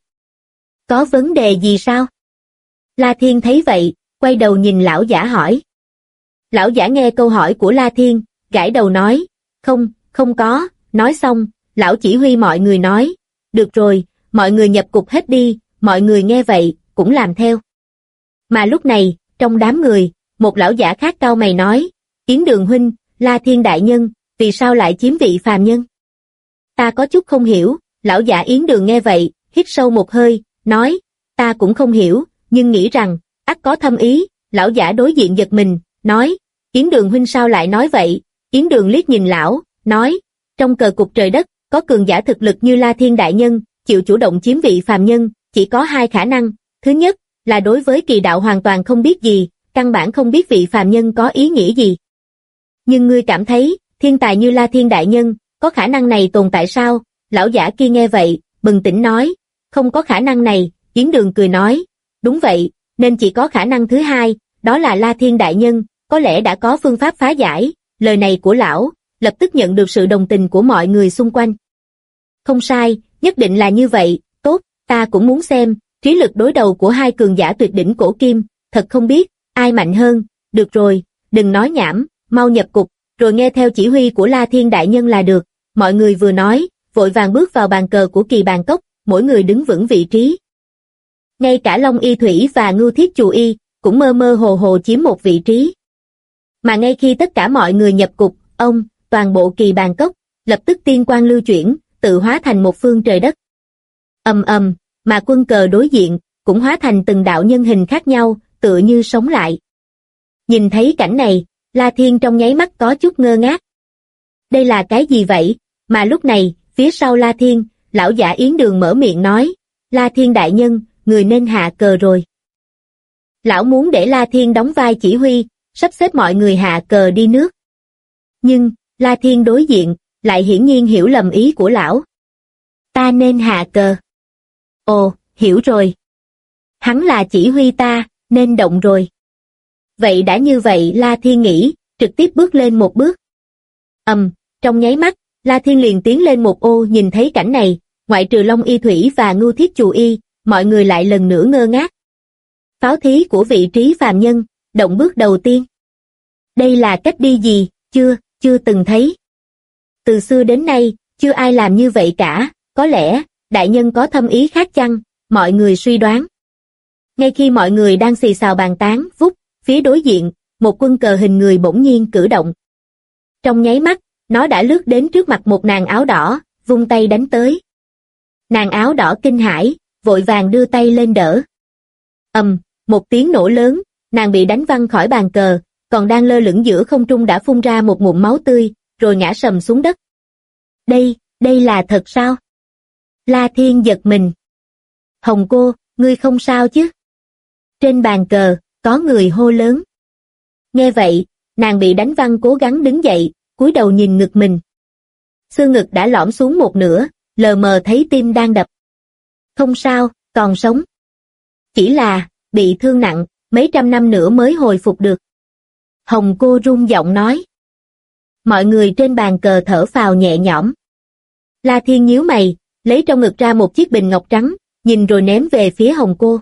Có vấn đề gì sao? La Thiên thấy vậy, quay đầu nhìn lão giả hỏi. Lão giả nghe câu hỏi của La Thiên, gãi đầu nói, không có, nói xong, lão chỉ huy mọi người nói, được rồi, mọi người nhập cục hết đi, mọi người nghe vậy, cũng làm theo. Mà lúc này, trong đám người, một lão giả khác cau mày nói, Yến Đường huynh, La Thiên đại nhân, vì sao lại chiếm vị phàm nhân? Ta có chút không hiểu, lão giả Yến Đường nghe vậy, hít sâu một hơi, nói, ta cũng không hiểu, nhưng nghĩ rằng, ắt có thâm ý. Lão giả đối diện giật mình, nói, Yến Đường huynh sao lại nói vậy? Yến Đường liếc nhìn lão, nói, trong cờ cục trời đất, có cường giả thực lực như La Thiên đại nhân, chịu chủ động chiếm vị phàm nhân, chỉ có hai khả năng. Thứ nhất, là đối với kỳ đạo hoàn toàn không biết gì, căn bản không biết vị phàm nhân có ý nghĩa gì. Nhưng ngươi cảm thấy, thiên tài như La Thiên đại nhân, có khả năng này tồn tại sao? Lão giả kia nghe vậy, bừng tỉnh nói, không có khả năng này. Yến Đường cười nói, đúng vậy, nên chỉ có khả năng thứ hai, đó là La Thiên đại nhân, có lẽ đã có phương pháp phá giải. Lời này của lão, lập tức nhận được sự đồng tình của mọi người xung quanh. Không sai, nhất định là như vậy, tốt, ta cũng muốn xem, trí lực đối đầu của hai cường giả tuyệt đỉnh cổ kim, thật không biết, ai mạnh hơn. Được rồi, đừng nói nhảm, mau nhập cục, rồi nghe theo chỉ huy của La Thiên đại nhân là được. Mọi người vừa nói, vội vàng bước vào bàn cờ của Kỳ Bàn Cốc, mỗi người đứng vững vị trí. Ngay cả Long Y Thủy và Ngưu Thiết Chù Y, cũng mơ mơ hồ hồ chiếm một vị trí. Mà ngay khi tất cả mọi người nhập cục, toàn bộ Kỳ Bàn Cốc, lập tức tiên quang lưu chuyển, tự hóa thành một phương trời đất. Ầm ầm, mà quân cờ đối diện, cũng hóa thành từng đạo nhân hình khác nhau, tựa như sống lại. Nhìn thấy cảnh này, La Thiên trong nháy mắt có chút ngơ ngác. Đây là cái gì vậy? Mà lúc này, phía sau La Thiên, lão giả Yến Đường mở miệng nói, La Thiên đại nhân, người nên hạ cờ rồi. Lão muốn để La Thiên đóng vai chỉ huy, sắp xếp mọi người hạ cờ đi nước. Nhưng, La Thiên đối diện, lại hiển nhiên hiểu lầm ý của lão. Ta nên hạ cờ. Ồ, hiểu rồi. Hắn là chỉ huy ta, nên động rồi. Vậy đã như vậy La Thiên nghĩ, trực tiếp bước lên một bước. Trong nháy mắt, La Thiên liền tiến lên một ô. Nhìn thấy cảnh này, ngoại trừ Long Y Thủy và Ngưu Thiết Chù Y, mọi người lại lần nữa ngơ ngác. Pháo thí của vị trí phàm nhân, động bước đầu tiên. Đây là cách đi gì, chưa từng thấy. Từ xưa đến nay, chưa ai làm như vậy cả, có lẽ, đại nhân có thâm ý khác chăng, mọi người suy đoán. Ngay khi mọi người đang xì xào bàn tán, phía đối diện, một quân cờ hình người bỗng nhiên cử động. Trong nháy mắt, nó đã lướt đến trước mặt một nàng áo đỏ, vung tay đánh tới. Nàng áo đỏ kinh hãi, vội vàng đưa tay lên đỡ. Một tiếng nổ lớn, nàng bị đánh văng khỏi bàn cờ, còn đang lơ lửng giữa không trung đã phun ra một ngụm máu tươi, rồi ngã sầm xuống đất. Đây là thật sao? La Thiên giật mình. Hồng cô, ngươi không sao chứ? Trên bàn cờ, có người hô lớn. Nghe vậy, nàng bị đánh văng cố gắng đứng dậy, cúi đầu nhìn ngực mình. Xương ngực đã lõm xuống một nửa, lờ mờ thấy tim đang đập. Không sao, còn sống. Chỉ là, bị thương nặng, mấy trăm năm nữa mới hồi phục được. Hồng cô run giọng nói. Mọi người trên bàn cờ thở phào nhẹ nhõm. La Thiên nhíu mày, lấy trong ngực ra một chiếc bình ngọc trắng, nhìn rồi ném về phía Hồng cô.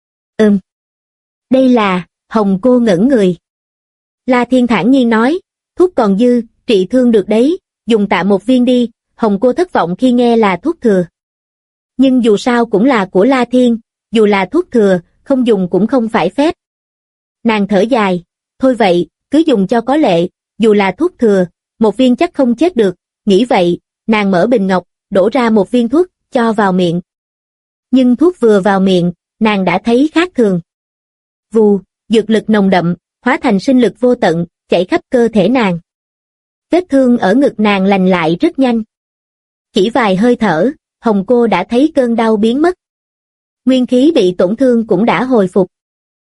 Đây là, Hồng cô ngẩn người. La Thiên thản nhiên nói, thuốc còn dư, trị thương được đấy, dùng tạm một viên đi. Hồng cô thất vọng khi nghe là thuốc thừa. Nhưng dù sao cũng là của La Thiên, dù là thuốc thừa, không dùng cũng không phải phép. Nàng thở dài, thôi vậy, cứ dùng cho có lệ, dù là thuốc thừa, một viên chắc không chết được. Nghĩ vậy, nàng mở bình ngọc, đổ ra một viên thuốc, cho vào miệng. Nhưng thuốc vừa vào miệng, nàng đã thấy khác thường. Vù, dược lực nồng đậm, hóa thành sinh lực vô tận, chảy khắp cơ thể nàng. Vết thương ở ngực nàng lành lại rất nhanh. Chỉ vài hơi thở, Hồng cô đã thấy cơn đau biến mất. Nguyên khí bị tổn thương cũng đã hồi phục.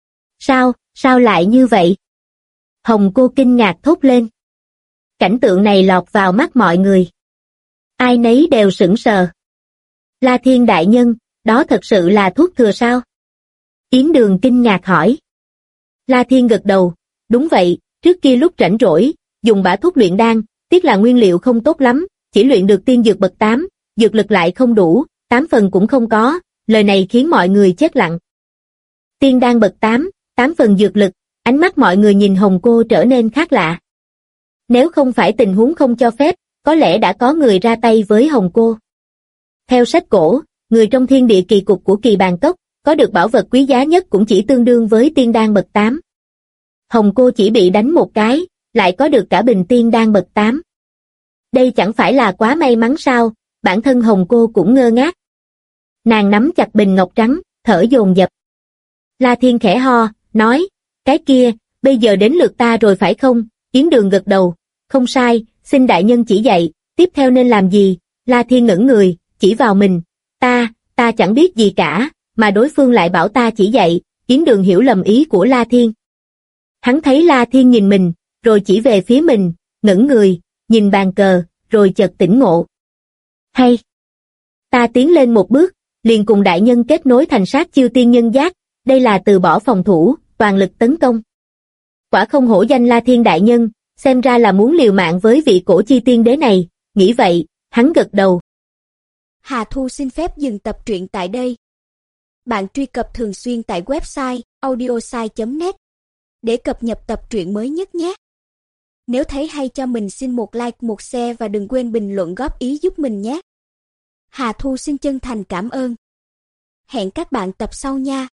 Sao lại như vậy? Hồng cô kinh ngạc thốt lên. Cảnh tượng này lọt vào mắt mọi người. Ai nấy đều sững sờ. La Thiên đại nhân, đó thật sự là thuốc thừa sao? Yến Đường kinh ngạc hỏi. La Thiên gật đầu, đúng vậy, trước kia lúc rảnh rỗi, dùng bả thuốc luyện đan, tiếc là nguyên liệu không tốt lắm, chỉ luyện được tiên dược bậc 8, dược lực lại không đủ, 8 phần cũng không có, lời này khiến mọi người chết lặng. Tiên đan bậc 8, 8 phần dược lực, ánh mắt mọi người nhìn Hồng cô trở nên khác lạ. Nếu không phải tình huống không cho phép, có lẽ đã có người ra tay với Hồng cô. Theo sách cổ, người trong thiên địa kỳ cục của Kỳ Bàn Cốc, có được bảo vật quý giá nhất cũng chỉ tương đương với tiên đan bậc 8. Hồng cô chỉ bị đánh một cái, lại có được cả bình tiên đan bậc 8. Đây chẳng phải là quá may mắn sao? Bản thân Hồng cô cũng ngơ ngác. Nàng nắm chặt bình ngọc trắng, thở dồn dập. La Thiên khẽ ho, nói, cái kia, bây giờ đến lượt ta rồi phải không? Yến Đường gật đầu, không sai, xin đại nhân chỉ dạy, tiếp theo nên làm gì? La Thiên ngẩn người, chỉ vào mình, ta chẳng biết gì cả, mà đối phương lại bảo ta chỉ dạy. Yến Đường hiểu lầm ý của La Thiên. Hắn thấy La Thiên nhìn mình, rồi chỉ về phía mình, ngẩn người, nhìn bàn cờ, rồi chợt tỉnh ngộ. Hay! Ta tiến lên một bước, liền cùng đại nhân kết nối thành sát chiêu tiên nhân giác, đây là từ bỏ phòng thủ, toàn lực tấn công. Quả không hổ danh La Thiên đại nhân, xem ra là muốn liều mạng với vị cổ chi tiên đế này, nghĩ vậy, hắn gật đầu. Hà Thu xin phép dừng tập truyện tại đây. Bạn truy cập thường xuyên tại website audiosai.net để cập nhật tập truyện mới nhất nhé. Nếu thấy hay cho mình xin một like, một share và đừng quên bình luận góp ý giúp mình nhé. Hà Thu xin chân thành cảm ơn. Hẹn các bạn tập sau nha.